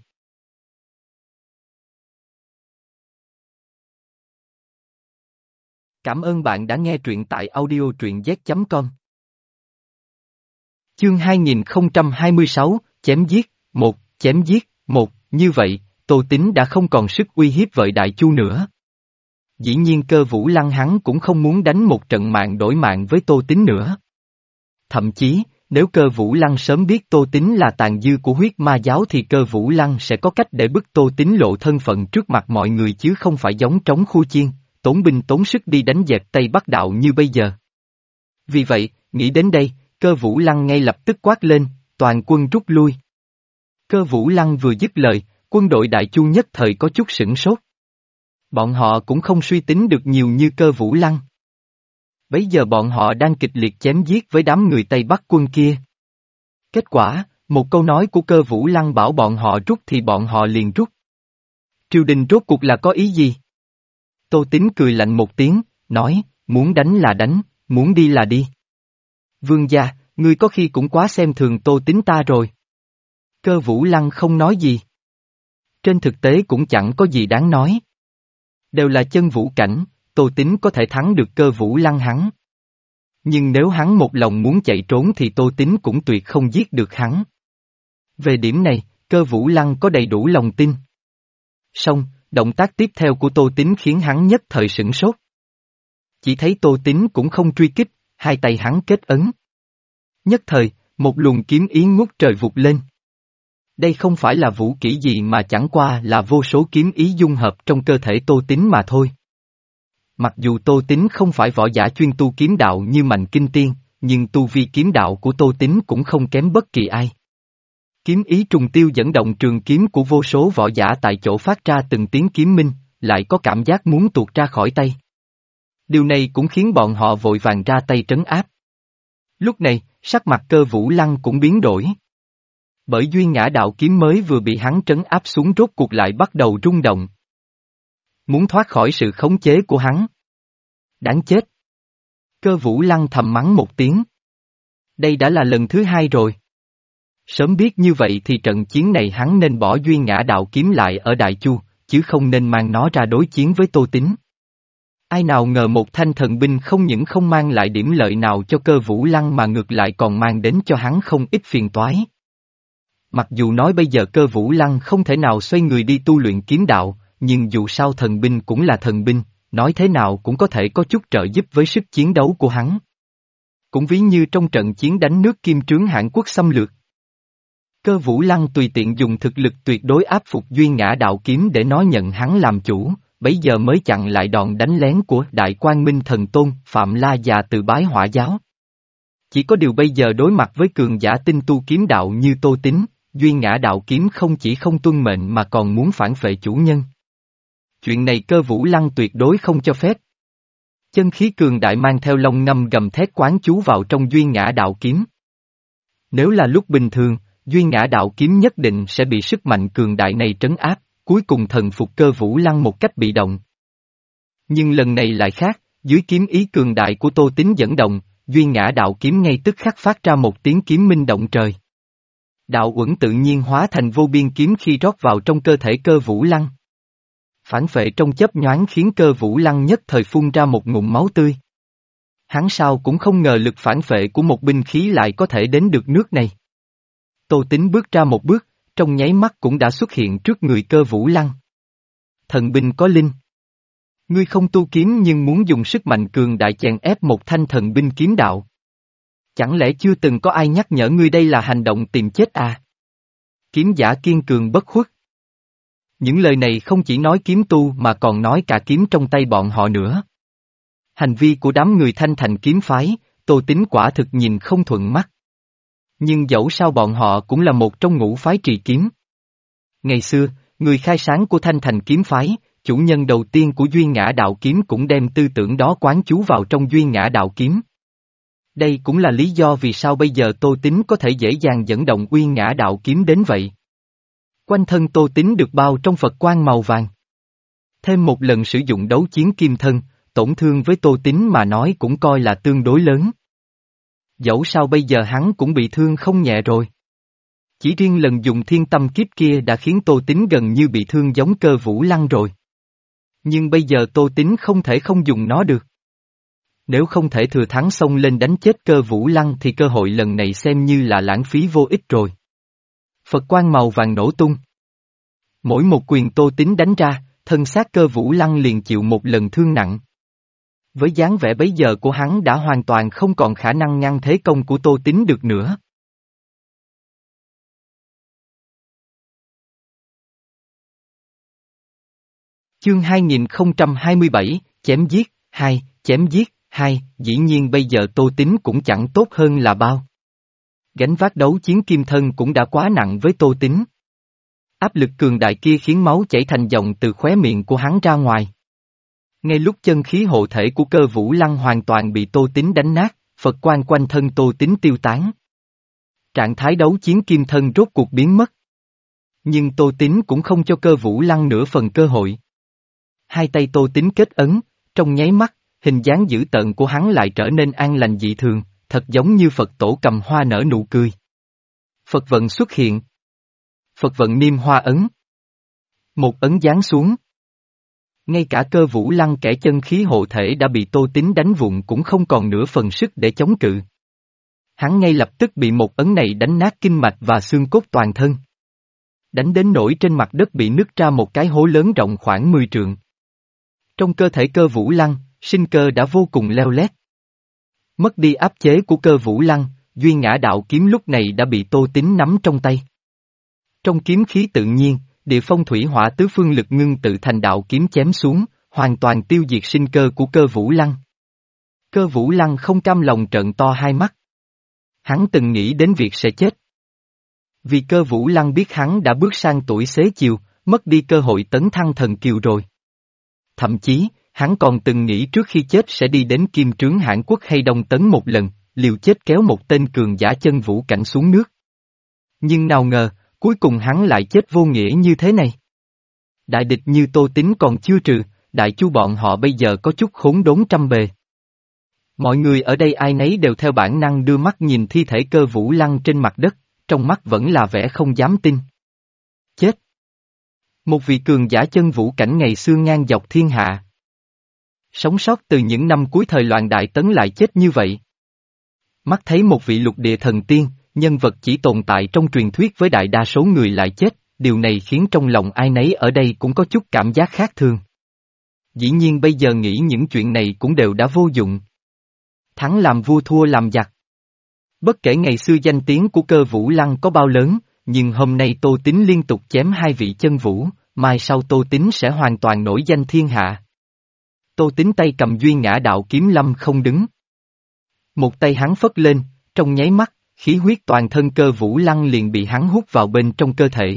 Cảm ơn bạn đã nghe truyện tại audio truyện z chấm com. Chương hai nghìn không trăm hai mươi sáu, chém giết, một, chém giết, một, như vậy, Tô Tín đã không còn sức uy hiếp Vợi Đại Chu nữa. Dĩ nhiên Cơ Vũ Lăng hắn cũng không muốn đánh một trận mạng đổi mạng với Tô Tín nữa. Thậm chí, nếu Cơ Vũ Lăng sớm biết Tô Tín là tàn dư của huyết ma giáo thì Cơ Vũ Lăng sẽ có cách để bức Tô Tín lộ thân phận trước mặt mọi người chứ không phải giống trống khu chiên, tốn binh tốn sức đi đánh dẹp Tây Bắc Đạo như bây giờ. Vì vậy, nghĩ đến đây, Cơ Vũ Lăng ngay lập tức quát lên, toàn quân rút lui. Cơ Vũ Lăng vừa dứt lời, quân đội Đại Chu nhất thời có chút sửng sốt. Bọn họ cũng không suy tính được nhiều như Cơ Vũ Lăng. Bấy giờ bọn họ đang kịch liệt chém giết với đám người Tây Bắc quân kia. Kết quả, một câu nói của Cơ Vũ Lăng bảo bọn họ rút thì bọn họ liền rút. Triều đình rốt cuộc là có ý gì? Tô Tín cười lạnh một tiếng, nói, muốn đánh là đánh, muốn đi là đi. Vương gia, ngươi có khi cũng quá xem thường Tô Tín ta rồi. Cơ Vũ Lăng không nói gì. Trên thực tế cũng chẳng có gì đáng nói. Đều là chân vũ cảnh, Tô Tín có thể thắng được Cơ Vũ Lăng hắn. Nhưng nếu hắn một lòng muốn chạy trốn thì Tô Tín cũng tuyệt không giết được hắn. Về điểm này, Cơ Vũ Lăng có đầy đủ lòng tin. Song, động tác tiếp theo của Tô Tín khiến hắn nhất thời sửng sốt. Chỉ thấy Tô Tín cũng không truy kích, hai tay hắn kết ấn. Nhất thời, một luồng kiếm ý ngút trời vụt lên. Đây không phải là vũ kỹ gì mà chẳng qua là vô số kiếm ý dung hợp trong cơ thể Tô Tín mà thôi. Mặc dù Tô Tín không phải võ giả chuyên tu kiếm đạo như Mạnh Kinh Tiên, nhưng tu vi kiếm đạo của Tô Tín cũng không kém bất kỳ ai. Kiếm ý trùng tiêu dẫn động trường kiếm của vô số võ giả tại chỗ phát ra từng tiếng kiếm minh, lại có cảm giác muốn tuột ra khỏi tay. Điều này cũng khiến bọn họ vội vàng ra tay trấn áp. Lúc này, sắc mặt Cơ Vũ Lăng cũng biến đổi. Bởi duy ngã đạo kiếm mới vừa bị hắn trấn áp xuống rốt cuộc lại bắt đầu rung động. Muốn thoát khỏi sự khống chế của hắn. Đáng chết. Cơ Vũ Lăng thầm mắng một tiếng. Đây đã là lần thứ hai rồi. Sớm biết như vậy thì trận chiến này hắn nên bỏ duy ngã đạo kiếm lại ở Đại Chu, chứ không nên mang nó ra đối chiến với Tô Tín. Ai nào ngờ một thanh thần binh không những không mang lại điểm lợi nào cho Cơ Vũ Lăng mà ngược lại còn mang đến cho hắn không ít phiền toái. Mặc dù nói bây giờ Cơ Vũ Lăng không thể nào xoay người đi tu luyện kiếm đạo, nhưng dù sao thần binh cũng là thần binh, nói thế nào cũng có thể có chút trợ giúp với sức chiến đấu của hắn. Cũng ví như trong trận chiến đánh nước Kim Trướng Hãn Quốc xâm lược. Cơ Vũ Lăng tùy tiện dùng thực lực tuyệt đối áp phục Duy Ngã Đạo Kiếm để nói nhận hắn làm chủ, bấy giờ mới chặn lại đòn đánh lén của Đại Quang Minh Thần Tôn, Phạm La già từ Bái Hỏa Giáo. Chỉ có điều bây giờ đối mặt với cường giả tinh tu kiếm đạo như Tô Tín, Duy Ngã Đạo Kiếm không chỉ không tuân mệnh mà còn muốn phản phệ chủ nhân. Chuyện này Cơ Vũ Lăng tuyệt đối không cho phép. Chân khí cường đại mang theo long ngâm gầm thét quán chú vào trong Duy Ngã Đạo Kiếm. Nếu là lúc bình thường, Duy Ngã Đạo Kiếm nhất định sẽ bị sức mạnh cường đại này trấn áp, cuối cùng thần phục Cơ Vũ Lăng một cách bị động. Nhưng lần này lại khác, dưới kiếm ý cường đại của Tô Tín dẫn động, Duy Ngã Đạo Kiếm ngay tức khắc phát ra một tiếng kiếm minh động trời. Đạo uẩn tự nhiên hóa thành vô biên kiếm khi rót vào trong cơ thể Cơ Vũ Lăng. Phản phệ trong chớp nhoáng khiến Cơ Vũ Lăng nhất thời phun ra một ngụm máu tươi. Hắn sao cũng không ngờ lực phản phệ của một binh khí lại có thể đến được nước này. Tô Tín bước ra một bước, trong nháy mắt cũng đã xuất hiện trước người Cơ Vũ Lăng. Thần binh có linh. Ngươi không tu kiếm nhưng muốn dùng sức mạnh cường đại chèn ép một thanh thần binh kiếm đạo. Chẳng lẽ chưa từng có ai nhắc nhở ngươi đây là hành động tìm chết à? Kiếm giả kiên cường bất khuất. Những lời này không chỉ nói kiếm tu mà còn nói cả kiếm trong tay bọn họ nữa. Hành vi của đám người Thanh Thành kiếm phái, Tô Tín quả thực nhìn không thuận mắt. Nhưng dẫu sao bọn họ cũng là một trong ngũ phái trì kiếm. Ngày xưa, người khai sáng của Thanh Thành kiếm phái, chủ nhân đầu tiên của Duy Ngã Đạo Kiếm cũng đem tư tưởng đó quán chú vào trong Duy Ngã Đạo Kiếm. Đây cũng là lý do vì sao bây giờ Tô Tín có thể dễ dàng dẫn động Uy Ngã Đạo Kiếm đến vậy. Quanh thân Tô Tín được bao trong Phật quang màu vàng. Thêm một lần sử dụng đấu chiến kim thân, tổn thương với Tô Tín mà nói cũng coi là tương đối lớn. Dẫu sao bây giờ hắn cũng bị thương không nhẹ rồi. Chỉ riêng lần dùng thiên tâm kiếp kia đã khiến Tô Tín gần như bị thương giống Cơ Vũ Lăng rồi. Nhưng bây giờ Tô Tín không thể không dùng nó được. Nếu không thể thừa thắng xông lên đánh chết Cơ Vũ Lăng thì cơ hội lần này xem như là lãng phí vô ích rồi. Phật quang màu vàng nổ tung. Mỗi một quyền Tô Tín đánh ra, thân xác Cơ Vũ Lăng liền chịu một lần thương nặng. Với dáng vẻ bấy giờ của hắn đã hoàn toàn không còn khả năng ngăn thế công của Tô Tín được nữa. Chương hai nghìn không trăm hai mươi bảy, chém giết, hai, chém giết, hai, dĩ nhiên bây giờ Tô Tín cũng chẳng tốt hơn là bao. Gánh vác đấu chiến kim thân cũng đã quá nặng với Tô Tín. Áp lực cường đại kia khiến máu chảy thành dòng từ khóe miệng của hắn ra ngoài. Ngay lúc chân khí hộ thể của Cơ Vũ Lăng hoàn toàn bị Tô Tín đánh nát, Phật quang quanh thân Tô Tín tiêu tán. Trạng thái đấu chiến kim thân rốt cuộc biến mất. Nhưng Tô Tín cũng không cho Cơ Vũ Lăng nửa phần cơ hội. Hai tay Tô Tín kết ấn, trong nháy mắt, hình dáng dữ tợn của hắn lại trở nên an lành dị thường, thật giống như Phật tổ cầm hoa nở nụ cười. Phật vận xuất hiện. Phật vận niêm hoa ấn. Một ấn giáng xuống. Ngay cả Cơ Vũ Lăng kẻ chân khí hộ thể đã bị Tô Tín đánh vụn cũng không còn nửa phần sức để chống cự. Hắn ngay lập tức bị một ấn này đánh nát kinh mạch và xương cốt toàn thân. Đánh đến nỗi trên mặt đất bị nứt ra một cái hố lớn rộng khoảng mười trượng. Trong cơ thể Cơ Vũ Lăng, sinh cơ đã vô cùng leo lét. Mất đi áp chế của Cơ Vũ Lăng, Duy Ngã Đạo Kiếm lúc này đã bị Tô Tín nắm trong tay. Trong kiếm khí tự nhiên, địa phong thủy hỏa tứ phương lực ngưng tự thành đạo kiếm chém xuống, hoàn toàn tiêu diệt sinh cơ của Cơ Vũ Lăng. Cơ Vũ Lăng không cam lòng trợn to hai mắt. Hắn từng nghĩ đến việc sẽ chết. Vì Cơ Vũ Lăng biết hắn đã bước sang tuổi xế chiều, mất đi cơ hội tấn thăng thần kiều rồi. Thậm chí, hắn còn từng nghĩ trước khi chết sẽ đi đến Kim Trướng Hãn Quốc hay Đông Tấn một lần, liều chết kéo một tên cường giả chân vũ cảnh xuống nước. Nhưng nào ngờ, cuối cùng hắn lại chết vô nghĩa như thế này. Đại địch như Tô Tín còn chưa trừ, đại chu bọn họ bây giờ có chút khốn đốn trăm bề. Mọi người ở đây ai nấy đều theo bản năng đưa mắt nhìn thi thể Cơ Vũ Lăng trên mặt đất, trong mắt vẫn là vẻ không dám tin. Chết! Một vị cường giả chân vũ cảnh ngày xưa ngang dọc thiên hạ. Sống sót từ những năm cuối thời loạn đại tấn lại chết như vậy. Mắt thấy một vị lục địa thần tiên, nhân vật chỉ tồn tại trong truyền thuyết với đại đa số người lại chết, điều này khiến trong lòng ai nấy ở đây cũng có chút cảm giác khác thường. Dĩ nhiên bây giờ nghĩ những chuyện này cũng đều đã vô dụng. Thắng làm vua thua làm giặc. Bất kể ngày xưa danh tiếng của Cơ Vũ Lăng có bao lớn, nhưng hôm nay Tô Tín liên tục chém hai vị chân vũ, mai sau Tô Tín sẽ hoàn toàn nổi danh thiên hạ. Tô Tín tay cầm duy ngã đạo kiếm lâm không đứng. Một tay hắn phất lên, trong nháy mắt, khí huyết toàn thân Cơ Vũ Lăng liền bị hắn hút vào bên trong cơ thể.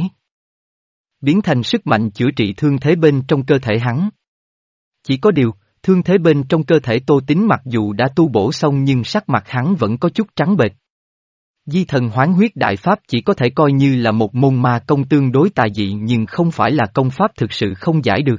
Biến thành sức mạnh chữa trị thương thế bên trong cơ thể hắn. Chỉ có điều, thương thế bên trong cơ thể Tô Tín mặc dù đã tu bổ xong nhưng sắc mặt hắn vẫn có chút trắng bệch. Di thần hoán huyết đại pháp chỉ có thể coi như là một môn ma công tương đối tà dị nhưng không phải là công pháp thực sự không giải được.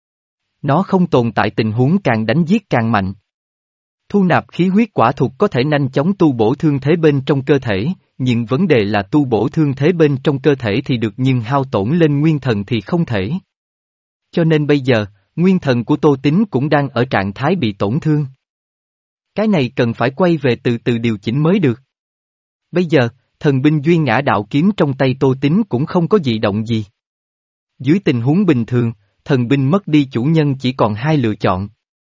Nó không tồn tại tình huống càng đánh giết càng mạnh. Thu nạp khí huyết quả thuộc có thể nhanh chóng tu bổ thương thế bên trong cơ thể, nhưng vấn đề là tu bổ thương thế bên trong cơ thể thì được nhưng hao tổn lên nguyên thần thì không thể. Cho nên bây giờ, nguyên thần của Tô Tín cũng đang ở trạng thái bị tổn thương. Cái này cần phải quay về từ từ điều chỉnh mới được. Bây giờ, thần binh duy ngã đạo kiếm trong tay Tô Tín cũng không có dị động gì. Dưới tình huống bình thường, thần binh mất đi chủ nhân chỉ còn hai lựa chọn.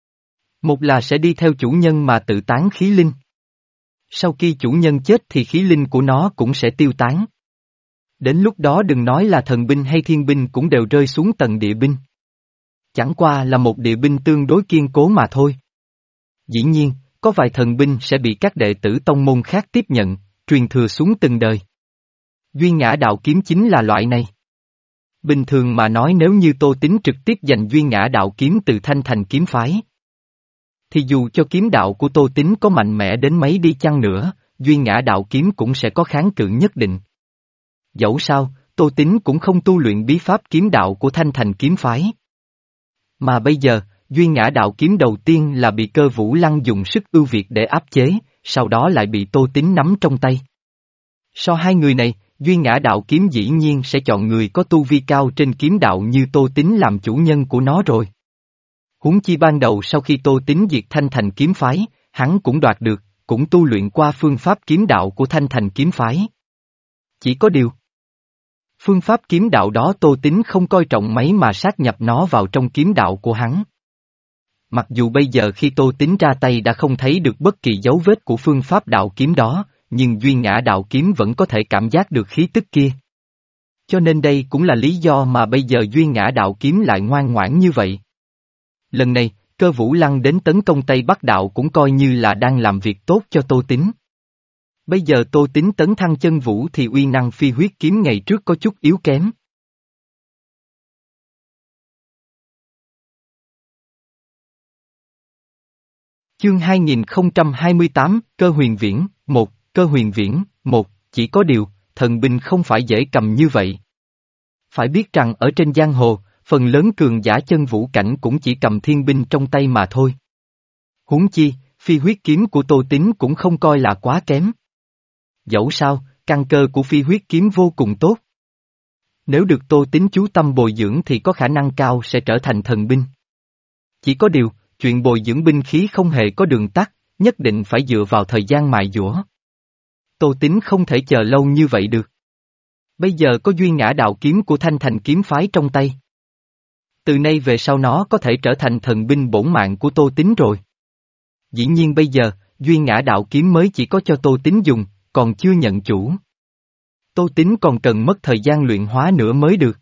Một là sẽ đi theo chủ nhân mà tự tán khí linh. Sau khi chủ nhân chết thì khí linh của nó cũng sẽ tiêu tán. Đến lúc đó đừng nói là thần binh hay thiên binh cũng đều rơi xuống tầng địa binh. Chẳng qua là một địa binh tương đối kiên cố mà thôi. Dĩ nhiên, có vài thần binh sẽ bị các đệ tử tông môn khác tiếp nhận, truyền thừa xuống từng đời. Duy ngã đạo kiếm chính là loại này. Bình thường mà nói nếu như Tô Tín trực tiếp giành duy ngã đạo kiếm từ Thanh Thành kiếm phái, thì dù cho kiếm đạo của Tô Tín có mạnh mẽ đến mấy đi chăng nữa, duy ngã đạo kiếm cũng sẽ có kháng cự nhất định. Dẫu sao, Tô Tín cũng không tu luyện bí pháp kiếm đạo của Thanh Thành kiếm phái. Mà bây giờ, duy ngã đạo kiếm đầu tiên là bị Cơ Vũ Lăng dùng sức ưu việt để áp chế, sau đó lại bị Tô Tín nắm trong tay. So hai người này, duy ngã đạo kiếm dĩ nhiên sẽ chọn người có tu vi cao trên kiếm đạo như Tô Tín làm chủ nhân của nó rồi. Huống chi ban đầu sau khi Tô Tín diệt Thanh Thành kiếm phái, hắn cũng đoạt được, cũng tu luyện qua phương pháp kiếm đạo của Thanh Thành kiếm phái. Chỉ có điều, phương pháp kiếm đạo đó Tô Tín không coi trọng mấy mà sát nhập nó vào trong kiếm đạo của hắn. Mặc dù bây giờ khi Tô Tín ra tay đã không thấy được bất kỳ dấu vết của phương pháp đạo kiếm đó, nhưng duy ngã đạo kiếm vẫn có thể cảm giác được khí tức kia. Cho nên đây cũng là lý do mà bây giờ duy ngã đạo kiếm lại ngoan ngoãn như vậy. Lần này, Cơ Vũ Lăng đến tấn công Tây Bắc đạo cũng coi như là đang làm việc tốt cho Tô Tín. Bây giờ Tô Tín tấn thăng chân vũ thì uy năng phi huyết kiếm ngày trước có chút yếu kém. Chương hai nghìn không trăm hai mươi tám, Cơ Huyền Viễn, một, Cơ Huyền Viễn, một, chỉ có điều, thần binh không phải dễ cầm như vậy. Phải biết rằng ở trên giang hồ, phần lớn cường giả chân vũ cảnh cũng chỉ cầm thiên binh trong tay mà thôi. Huống chi, phi huyết kiếm của Tô Tín cũng không coi là quá kém. Dẫu sao, căn cơ của phi huyết kiếm vô cùng tốt. Nếu được Tô Tín chú tâm bồi dưỡng thì có khả năng cao sẽ trở thành thần binh. Chỉ có điều, chuyện bồi dưỡng binh khí không hề có đường tắt, nhất định phải dựa vào thời gian mài dũa. Tô Tín không thể chờ lâu như vậy được. Bây giờ có duy ngã đạo kiếm của Thanh Thành kiếm phái trong tay. Từ nay về sau nó có thể trở thành thần binh bổn mạng của Tô Tín rồi. Dĩ nhiên bây giờ, duy ngã đạo kiếm mới chỉ có cho Tô Tín dùng, còn chưa nhận chủ. Tô Tín còn cần mất thời gian luyện hóa nữa mới được.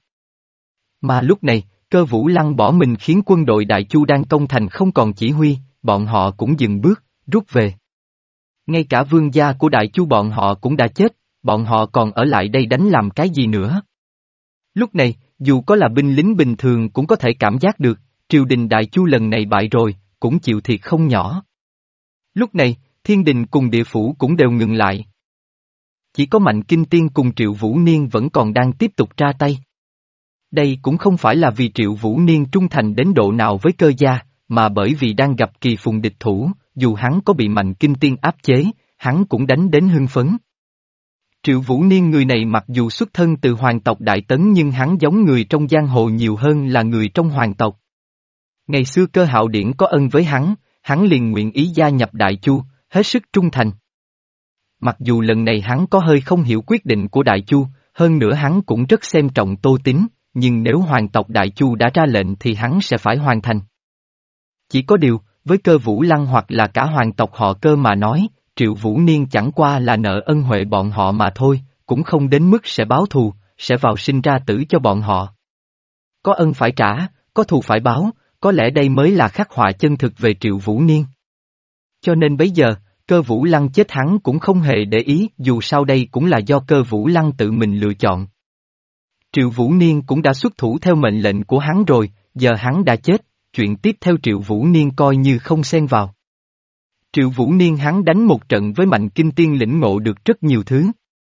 Mà lúc này, Cơ Vũ Lăng bỏ mình khiến quân đội Đại Chu đang công thành không còn chỉ huy, bọn họ cũng dừng bước, rút về. Ngay cả vương gia của Đại Chu bọn họ cũng đã chết, bọn họ còn ở lại đây đánh làm cái gì nữa. Lúc này, dù có là binh lính bình thường cũng có thể cảm giác được, triều đình Đại Chu lần này bại rồi, cũng chịu thiệt không nhỏ. Lúc này, thiên đình cùng địa phủ cũng đều ngừng lại. Chỉ có Mạnh Kinh Tiên cùng Triệu Vũ Niên vẫn còn đang tiếp tục ra tay. Đây cũng không phải là vì Triệu Vũ Niên trung thành đến độ nào với Cơ gia, mà bởi vì đang gặp kỳ phùng địch thủ, dù hắn có bị Mạnh Kinh Tiên áp chế, hắn cũng đánh đến hưng phấn. Triệu Vũ Niên người này mặc dù xuất thân từ hoàng tộc Đại Tấn nhưng hắn giống người trong giang hồ nhiều hơn là người trong hoàng tộc. Ngày xưa Cơ Hạo Điển có ân với hắn, hắn liền nguyện ý gia nhập Đại Chu, hết sức trung thành. Mặc dù lần này hắn có hơi không hiểu quyết định của Đại Chu, hơn nữa hắn cũng rất xem trọng Tô Tín, nhưng nếu hoàng tộc Đại Chu đã ra lệnh thì hắn sẽ phải hoàn thành. Chỉ có điều, với Cơ Vũ Lăng hoặc là cả hoàng tộc họ Cơ mà nói, Triệu Vũ Niên chẳng qua là nợ ân huệ bọn họ mà thôi, cũng không đến mức sẽ báo thù, sẽ vào sinh ra tử cho bọn họ. Có ân phải trả, có thù phải báo, có lẽ đây mới là khắc họa chân thực về Triệu Vũ Niên. Cho nên bấy giờ, Cơ Vũ Lăng chết hắn cũng không hề để ý, dù sao đây cũng là do Cơ Vũ Lăng tự mình lựa chọn. Triệu Vũ Niên cũng đã xuất thủ theo mệnh lệnh của hắn rồi, giờ hắn đã chết, chuyện tiếp theo Triệu Vũ Niên coi như không xen vào. Triệu Vũ Niên hắn đánh một trận với Mạnh Kinh Tiên lĩnh ngộ được rất nhiều thứ.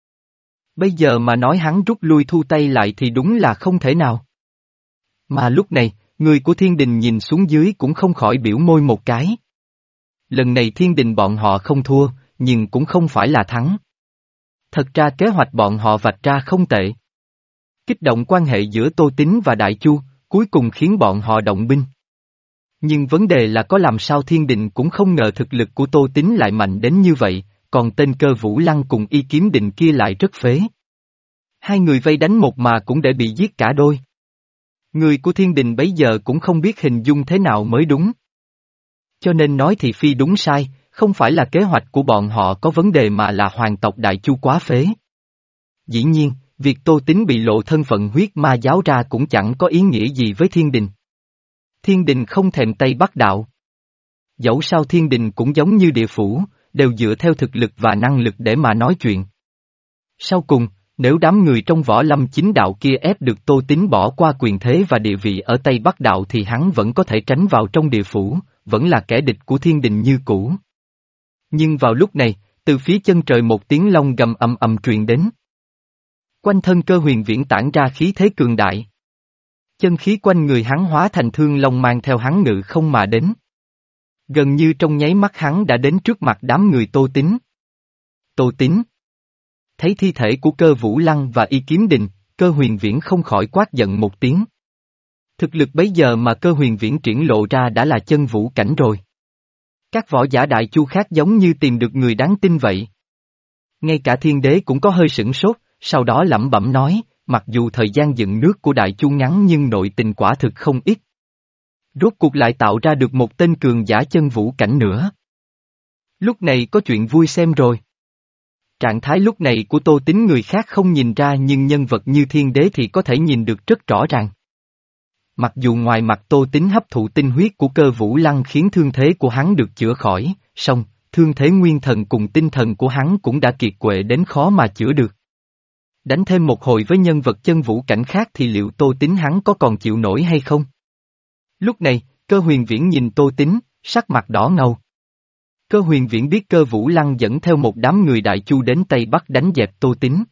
Bây giờ mà nói hắn rút lui thu tay lại thì đúng là không thể nào. Mà lúc này, người của thiên đình nhìn xuống dưới cũng không khỏi biểu môi một cái. Lần này thiên đình bọn họ không thua, nhưng cũng không phải là thắng. Thật ra kế hoạch bọn họ vạch ra không tệ. Kích động quan hệ giữa Tô Tín và Đại Chu, cuối cùng khiến bọn họ động binh. Nhưng vấn đề là có làm sao thiên đình cũng không ngờ thực lực của Tô Tín lại mạnh đến như vậy, còn tên Cơ Vũ Lăng cùng Y Kiếm Định kia lại rất phế. Hai người vây đánh một mà cũng để bị giết cả đôi. Người của thiên đình bấy giờ cũng không biết hình dung thế nào mới đúng. Cho nên nói thì phi đúng sai, không phải là kế hoạch của bọn họ có vấn đề mà là hoàng tộc Đại Chu quá phế. Dĩ nhiên, việc Tô Tín bị lộ thân phận huyết ma giáo ra cũng chẳng có ý nghĩa gì với thiên đình. Thiên đình không thèm Tây Bắc đạo. Dẫu sao thiên đình cũng giống như địa phủ, đều dựa theo thực lực và năng lực để mà nói chuyện. Sau cùng, nếu đám người trong võ lâm chính đạo kia ép được Tô Tín bỏ qua quyền thế và địa vị ở Tây Bắc đạo thì hắn vẫn có thể tránh vào trong địa phủ, vẫn là kẻ địch của thiên đình như cũ. Nhưng vào lúc này, từ phía chân trời một tiếng long gầm ầm ầm truyền đến. Quanh thân Cơ Huyền Viễn tản ra khí thế cường đại. Chân khí quanh người hắn hóa thành thương long mang theo hắn ngự không mà đến. Gần như trong nháy mắt hắn đã đến trước mặt đám người Tô Tín. Tô Tín. Thấy thi thể của Cơ Vũ Lăng và Y Kiếm Định, Cơ Huyền Viễn không khỏi quát giận một tiếng. Thực lực bấy giờ mà Cơ Huyền Viễn triển lộ ra đã là chân vũ cảnh rồi. Các võ giả Đại Chu khác giống như tìm được người đáng tin vậy. Ngay cả thiên đế cũng có hơi sửng sốt, sau đó lẩm bẩm nói, mặc dù thời gian dựng nước của Đại Chu ngắn nhưng nội tình quả thực không ít. Rốt cuộc lại tạo ra được một tên cường giả chân vũ cảnh nữa. Lúc này có chuyện vui xem rồi. Trạng thái lúc này của Tô Tín người khác không nhìn ra nhưng nhân vật như thiên đế thì có thể nhìn được rất rõ ràng. Mặc dù ngoài mặt Tô Tín hấp thụ tinh huyết của Cơ Vũ Lăng khiến thương thế của hắn được chữa khỏi, song, thương thế nguyên thần cùng tinh thần của hắn cũng đã kiệt quệ đến khó mà chữa được. Đánh thêm một hồi với nhân vật chân vũ cảnh khác thì liệu Tô Tín hắn có còn chịu nổi hay không? Lúc này, Cơ Huyền Viễn nhìn Tô Tín, sắc mặt đỏ ngầu. Cơ Huyền Viễn biết Cơ Vũ Lăng dẫn theo một đám người Đại Chu đến Tây Bắc đánh dẹp Tô Tín.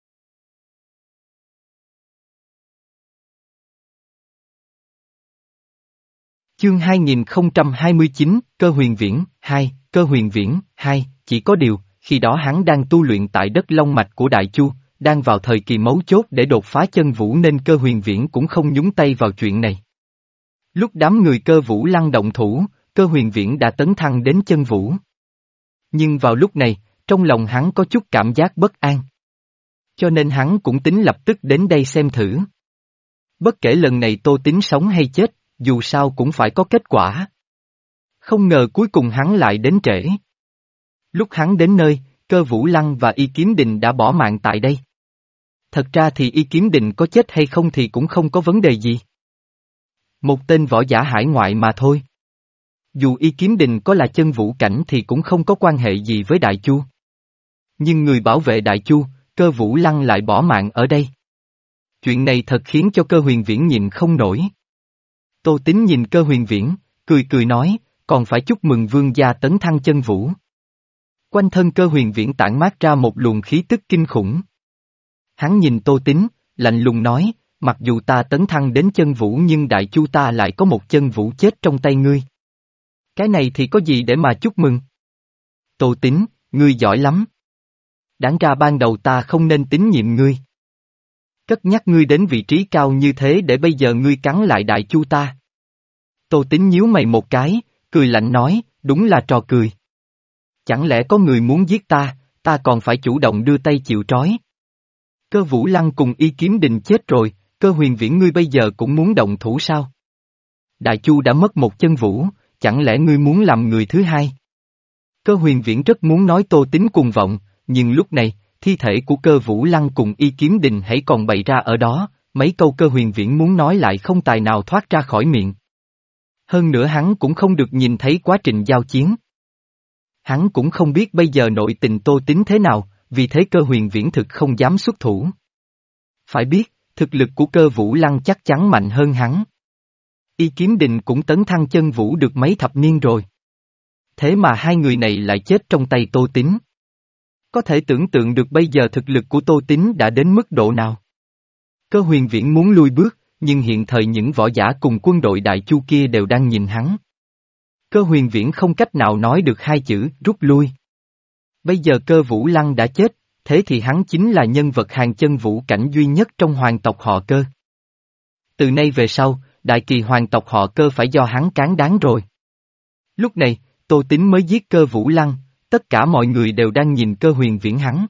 Chương hai nghìn không trăm hai mươi chín, Cơ Huyền Viễn, hai, Cơ Huyền Viễn, hai, chỉ có điều, khi đó hắn đang tu luyện tại đất Long Mạch của Đại Chu, đang vào thời kỳ mấu chốt để đột phá chân vũ nên Cơ Huyền Viễn cũng không nhúng tay vào chuyện này. Lúc đám người Cơ Vũ Lăng động thủ, Cơ Huyền Viễn đã tấn thăng đến chân vũ. Nhưng vào lúc này, trong lòng hắn có chút cảm giác bất an. Cho nên hắn cũng tính lập tức đến đây xem thử. Bất kể lần này Tô Tín sống hay chết, dù sao cũng phải có kết quả. Không ngờ cuối cùng hắn lại đến trễ. Lúc hắn đến nơi, Cơ Vũ Lăng và Y Kiếm Định đã bỏ mạng tại đây. Thật ra thì Y Kiếm Định có chết hay không thì cũng không có vấn đề gì. Một tên võ giả hải ngoại mà thôi. Dù Y Kiếm Định có là chân vũ cảnh thì cũng không có quan hệ gì với Đại Chu. Nhưng người bảo vệ Đại Chu, Cơ Vũ Lăng lại bỏ mạng ở đây. Chuyện này thật khiến cho Cơ Huyền Viễn nhịn không nổi. Tô Tín nhìn Cơ Huyền Viễn, cười cười nói, còn phải chúc mừng vương gia tấn thăng chân vũ. Quanh thân Cơ Huyền Viễn tản mát ra một luồng khí tức kinh khủng. Hắn nhìn Tô Tín, lạnh lùng nói, mặc dù ta tấn thăng đến chân vũ nhưng Đại Chu ta lại có một chân vũ chết trong tay ngươi. Cái này thì có gì để mà chúc mừng? Tô Tín, ngươi giỏi lắm. Đáng ra ban đầu ta không nên tín nhiệm ngươi. Cất nhắc ngươi đến vị trí cao như thế để bây giờ ngươi cắn lại Đại Chu ta. Tô Tín nhíu mày một cái, cười lạnh nói, đúng là trò cười. Chẳng lẽ có người muốn giết ta, ta còn phải chủ động đưa tay chịu trói. Cơ Vũ Lăng cùng Y Kiếm Định chết rồi, Cơ Huyền Viễn ngươi bây giờ cũng muốn động thủ sao? Đại Chu đã mất một chân vũ, chẳng lẽ ngươi muốn làm người thứ hai? Cơ Huyền Viễn rất muốn nói Tô Tín cuồng vọng, nhưng lúc này, thi thể của Cơ Vũ Lăng cùng Y Kiếm Đình hãy còn bày ra ở đó, mấy câu Cơ Huyền Viễn muốn nói lại không tài nào thoát ra khỏi miệng. Hơn nữa hắn cũng không được nhìn thấy quá trình giao chiến. Hắn cũng không biết bây giờ nội tình Tô Tín thế nào, vì thế Cơ Huyền Viễn thực không dám xuất thủ. Phải biết, thực lực của Cơ Vũ Lăng chắc chắn mạnh hơn hắn. Y Kiếm Đình cũng tấn thăng chân vũ được mấy thập niên rồi. Thế mà hai người này lại chết trong tay Tô Tín. Có thể tưởng tượng được bây giờ thực lực của Tô Tín đã đến mức độ nào. Cơ Huyền Viễn muốn lui bước, nhưng hiện thời những võ giả cùng quân đội Đại Chu kia đều đang nhìn hắn. Cơ Huyền Viễn không cách nào nói được hai chữ rút lui. Bây giờ Cơ Vũ Lăng đã chết, thế thì hắn chính là nhân vật hàng chân vũ cảnh duy nhất trong hoàng tộc họ Cơ. Từ nay về sau, đại kỳ hoàng tộc họ Cơ phải do hắn cán đáng rồi. Lúc này, Tô Tín mới giết Cơ Vũ Lăng, tất cả mọi người đều đang nhìn Cơ Huyền Viễn hắn.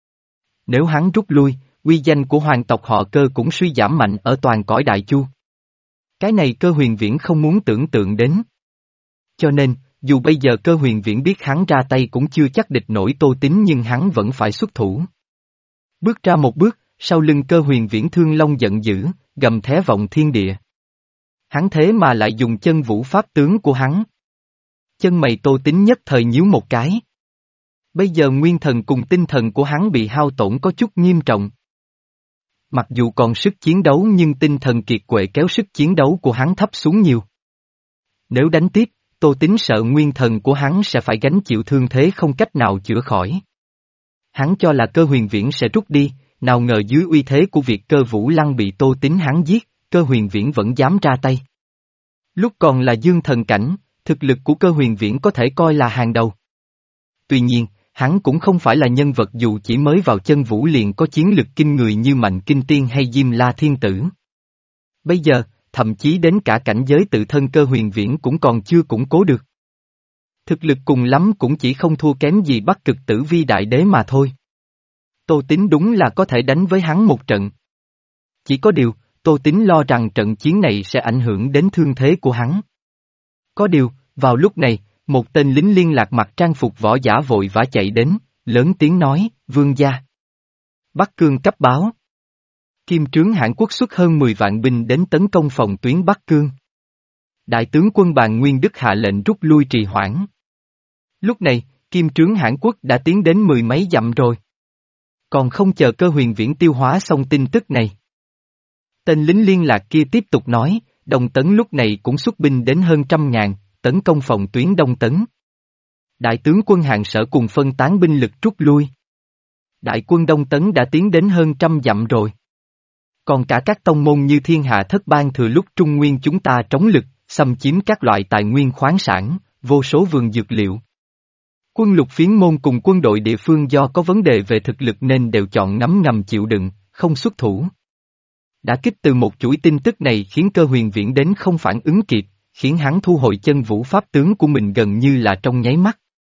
Nếu hắn rút lui, uy danh của hoàng tộc họ Cơ cũng suy giảm mạnh ở toàn cõi Đại Chu. Cái này Cơ Huyền Viễn không muốn tưởng tượng đến. Cho nên, dù bây giờ Cơ Huyền Viễn biết hắn ra tay cũng chưa chắc địch nổi Tô Tín nhưng hắn vẫn phải xuất thủ. Bước ra một bước, sau lưng Cơ Huyền Viễn thương long giận dữ, gầm thé vọng thiên địa. Hắn thế mà lại dùng chân vũ pháp tướng của hắn. Chân mày Tô Tín nhất thời nhíu một cái. Bây giờ nguyên thần cùng tinh thần của hắn bị hao tổn có chút nghiêm trọng. Mặc dù còn sức chiến đấu nhưng tinh thần kiệt quệ kéo sức chiến đấu của hắn thấp xuống nhiều. Nếu đánh tiếp, Tô Tín sợ nguyên thần của hắn sẽ phải gánh chịu thương thế không cách nào chữa khỏi. Hắn cho là Cơ Huyền Viễn sẽ rút đi, nào ngờ dưới uy thế của việc Cơ Vũ Lăng bị Tô Tín hắn giết, Cơ Huyền Viễn vẫn dám ra tay. Lúc còn là dương thần cảnh, thực lực của Cơ Huyền Viễn có thể coi là hàng đầu. Tuy nhiên, hắn cũng không phải là nhân vật dù chỉ mới vào chân vũ liền có chiến lực kinh người như Mạnh Kinh Tiên hay Diêm La Thiên Tử. Bây giờ, thậm chí đến cả cảnh giới tự thân Cơ Huyền Viễn cũng còn chưa củng cố được. Thực lực cùng lắm cũng chỉ không thua kém gì Bắc Cực Tử Vi Đại Đế mà thôi. Tô Tín đúng là có thể đánh với hắn một trận. Chỉ có điều, Tô Tín lo rằng trận chiến này sẽ ảnh hưởng đến thương thế của hắn. Có điều, vào lúc này, một tên lính liên lạc mặc trang phục võ giả vội vã chạy đến, lớn tiếng nói, vương gia. Bắc Cương cấp báo. Kim trướng Hãn Quốc xuất hơn mười vạn binh đến tấn công phòng tuyến Bắc Cương. Đại tướng quân Bàn Nguyên Đức hạ lệnh rút lui trì hoãn. Lúc này, Kim trướng Hãn Quốc đã tiến đến mười mấy dặm rồi. Còn không chờ Cơ Huyền Viễn tiêu hóa xong tin tức này. Tên lính liên lạc kia tiếp tục nói, Đông Tấn lúc này cũng xuất binh đến hơn trăm ngàn, tấn công phòng tuyến Đông Tấn. Đại tướng quân Hạng Sở cùng phân tán binh lực rút lui. Đại quân Đông Tấn đã tiến đến hơn trăm dặm rồi. Còn cả các tông môn như Thiên Hạ Thất Bang thừa lúc Trung Nguyên chúng ta chống lực, xâm chiếm các loại tài nguyên khoáng sản, vô số vườn dược liệu. Quân Lục Phiến môn cùng quân đội địa phương do có vấn đề về thực lực nên đều chọn ngấm ngầm chịu đựng, không xuất thủ. Đã kích từ một chuỗi tin tức này khiến Cơ Huyền Viễn đến không phản ứng kịp, khiến hắn thu hồi chân vũ pháp tướng của mình gần như là trong nháy mắt.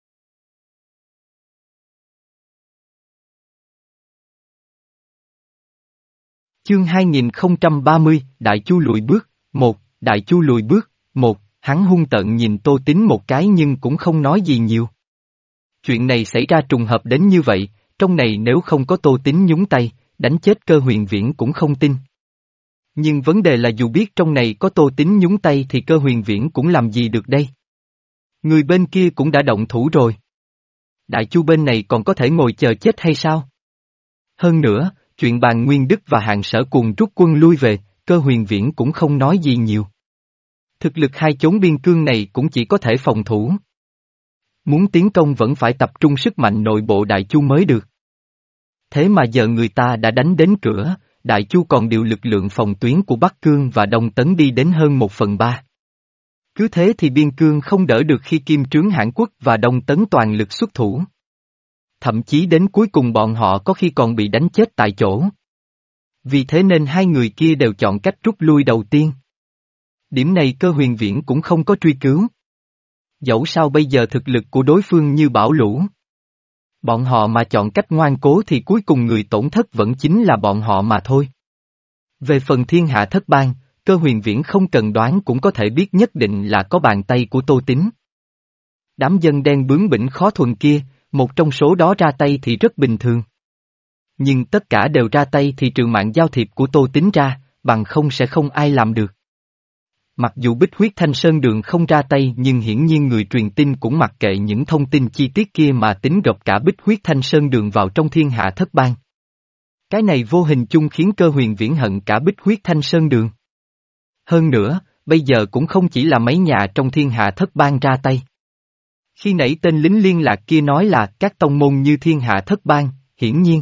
Chương hai nghìn không trăm ba mươi, Đại Chu lùi bước, một, Đại Chu lùi bước, một, hắn hung tợn nhìn Tô Tín một cái nhưng cũng không nói gì nhiều. Chuyện này xảy ra trùng hợp đến như vậy, trong này nếu không có Tô Tín nhúng tay, đánh chết Cơ Huyền Viễn cũng không tin. Nhưng vấn đề là dù biết trong này có Tô Tín nhúng tay thì Cơ Huyền Viễn cũng làm gì được đây? Người bên kia cũng đã động thủ rồi. Đại Chu bên này còn có thể ngồi chờ chết hay sao? Hơn nữa, chuyện Bàn Nguyên Đức và Hạng Sở cùng rút quân lui về, Cơ Huyền Viễn cũng không nói gì nhiều. Thực lực hai chốn biên cương này cũng chỉ có thể phòng thủ. Muốn tiến công vẫn phải tập trung sức mạnh nội bộ Đại Chu mới được. Thế mà giờ người ta đã đánh đến cửa, Đại Chu còn điều lực lượng phòng tuyến của Bắc Cương và Đông Tấn đi đến hơn một phần ba. Cứ thế thì biên cương không đỡ được khi Kim trướng Hãn Quốc và Đông Tấn toàn lực xuất thủ. Thậm chí đến cuối cùng bọn họ có khi còn bị đánh chết tại chỗ. Vì thế nên hai người kia đều chọn cách rút lui đầu tiên. Điểm này Cơ Huyền Viễn cũng không có truy cứu. Dẫu sao bây giờ thực lực của đối phương như bão lũ. Bọn họ mà chọn cách ngoan cố thì cuối cùng người tổn thất vẫn chính là bọn họ mà thôi. Về phần Thiên Hạ Thất Bang, Cơ Huyền Viễn không cần đoán cũng có thể biết nhất định là có bàn tay của Tô Tín. Đám dân đen bướng bỉnh khó thuần kia, một trong số đó ra tay thì rất bình thường. Nhưng tất cả đều ra tay thì trừ mạng giao thiệp của Tô Tín ra, bằng không sẽ không ai làm được. Mặc dù Bích Huyết Thanh Sơn Đường không ra tay nhưng hiển nhiên người truyền tin cũng mặc kệ những thông tin chi tiết kia mà tính gộp cả Bích Huyết Thanh Sơn Đường vào trong thiên hạ thất bang. Cái này vô hình chung khiến Cơ Huyền Viễn hận cả Bích Huyết Thanh Sơn Đường. Hơn nữa, bây giờ cũng không chỉ là mấy nhà trong thiên hạ thất bang ra tay. Khi nãy tên lính liên lạc kia nói là các tông môn như thiên hạ thất bang, hiển nhiên.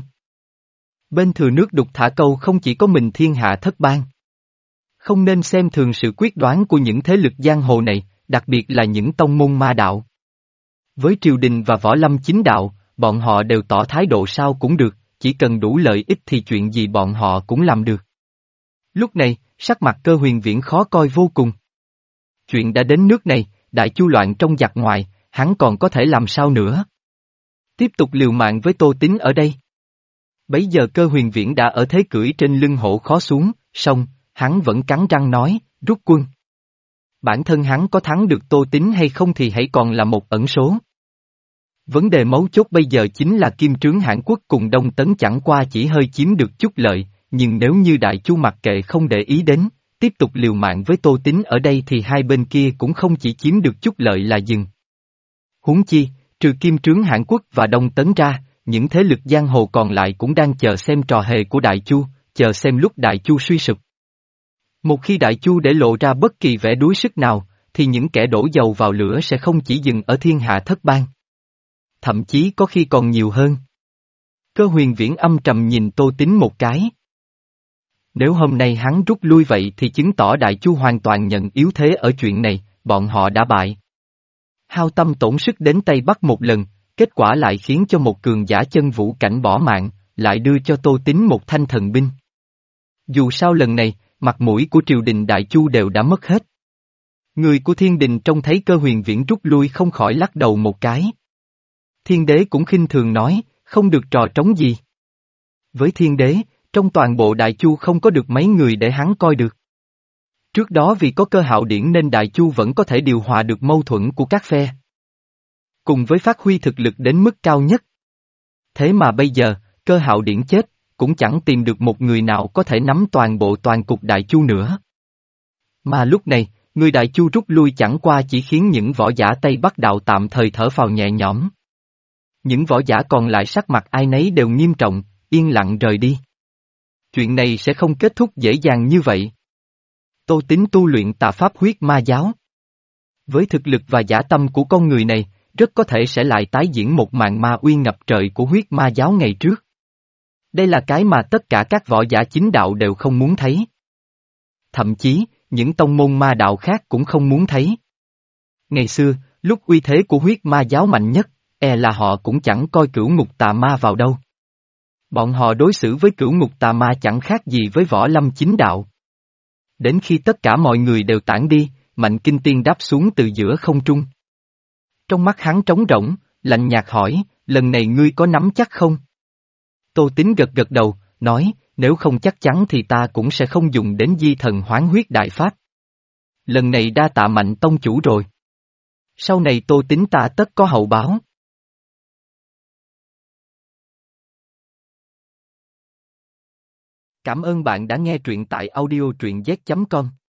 Bên thừa nước đục thả câu không chỉ có mình thiên hạ thất bang. Không nên xem thường sự quyết đoán của những thế lực giang hồ này, đặc biệt là những tông môn ma đạo. Với triều đình và võ lâm chính đạo, bọn họ đều tỏ thái độ sao cũng được, chỉ cần đủ lợi ích thì chuyện gì bọn họ cũng làm được. Lúc này, sắc mặt Cơ Huyền Viễn khó coi vô cùng. Chuyện đã đến nước này, đại chu loạn trong giặc ngoài, hắn còn có thể làm sao nữa? Tiếp tục liều mạng với Tô Tín ở đây. Bấy giờ Cơ Huyền Viễn đã ở thế cưỡi trên lưng hổ khó xuống, song, hắn vẫn cắn răng nói, rút quân. Bản thân hắn có thắng được Tô Tín hay không thì hãy còn là một ẩn số. Vấn đề mấu chốt bây giờ chính là Kim Trướng Hãn Quốc cùng Đông Tấn chẳng qua chỉ hơi chiếm được chút lợi, nhưng nếu như Đại Chu mặc kệ không để ý đến, tiếp tục liều mạng với Tô Tín ở đây thì hai bên kia cũng không chỉ chiếm được chút lợi là dừng. Huống chi, trừ Kim Trướng Hãn Quốc và Đông Tấn ra, những thế lực giang hồ còn lại cũng đang chờ xem trò hề của Đại Chu, chờ xem lúc Đại Chu suy sụp. Một khi Đại Chu để lộ ra bất kỳ vẻ đuối sức nào, thì những kẻ đổ dầu vào lửa sẽ không chỉ dừng ở thiên hạ thất bang. Thậm chí có khi còn nhiều hơn. Cơ Huyền Viễn âm trầm nhìn Tô Tín một cái. Nếu hôm nay hắn rút lui vậy thì chứng tỏ Đại Chu hoàn toàn nhận yếu thế ở chuyện này, bọn họ đã bại. Hao tâm tổn sức đến Tây Bắc một lần, kết quả lại khiến cho một cường giả chân vũ cảnh bỏ mạng, lại đưa cho Tô Tín một thanh thần binh. Dù sao lần này, mặt mũi của triều đình Đại Chu đều đã mất hết. Người của thiên đình trông thấy Cơ Huyền Viễn rút lui không khỏi lắc đầu một cái. Thiên đế cũng khinh thường nói, không được trò trống gì. Với thiên đế, trong toàn bộ Đại Chu không có được mấy người để hắn coi được. Trước đó vì có Cơ Hạo Điển nên Đại Chu vẫn có thể điều hòa được mâu thuẫn của các phe. Cùng với phát huy thực lực đến mức cao nhất. Thế mà bây giờ, Cơ Hạo Điển chết, cũng chẳng tìm được một người nào có thể nắm toàn bộ toàn cục Đại Chu nữa. Mà lúc này, người Đại Chu rút lui chẳng qua chỉ khiến những võ giả Tây Bắc đạo tạm thời thở phào nhẹ nhõm. Những võ giả còn lại sắc mặt ai nấy đều nghiêm trọng, yên lặng rời đi. Chuyện này sẽ không kết thúc dễ dàng như vậy. Tô Tín tu luyện tà pháp huyết ma giáo. Với thực lực và dã tâm của con người này, rất có thể sẽ lại tái diễn một màn ma uy ngập trời của huyết ma giáo ngày trước. Đây là cái mà tất cả các võ giả chính đạo đều không muốn thấy. Thậm chí, những tông môn ma đạo khác cũng không muốn thấy. Ngày xưa, lúc uy thế của huyết ma giáo mạnh nhất, e là họ cũng chẳng coi cửu ngục tà ma vào đâu. Bọn họ đối xử với cửu ngục tà ma chẳng khác gì với võ lâm chính đạo. Đến khi tất cả mọi người đều tản đi, Mạnh Kinh Tiên đáp xuống từ giữa không trung. Trong mắt hắn trống rỗng, lạnh nhạt hỏi, lần này ngươi có nắm chắc không? Tô Tín gật gật đầu, nói, nếu không chắc chắn thì ta cũng sẽ không dùng đến di thần hoán huyết đại pháp. Lần này đa tạ Mạnh tông chủ rồi. Sau này Tô Tín ta tất có hậu báo. Cảm ơn bạn đã nghe truyện tại audio truyện z chấm com.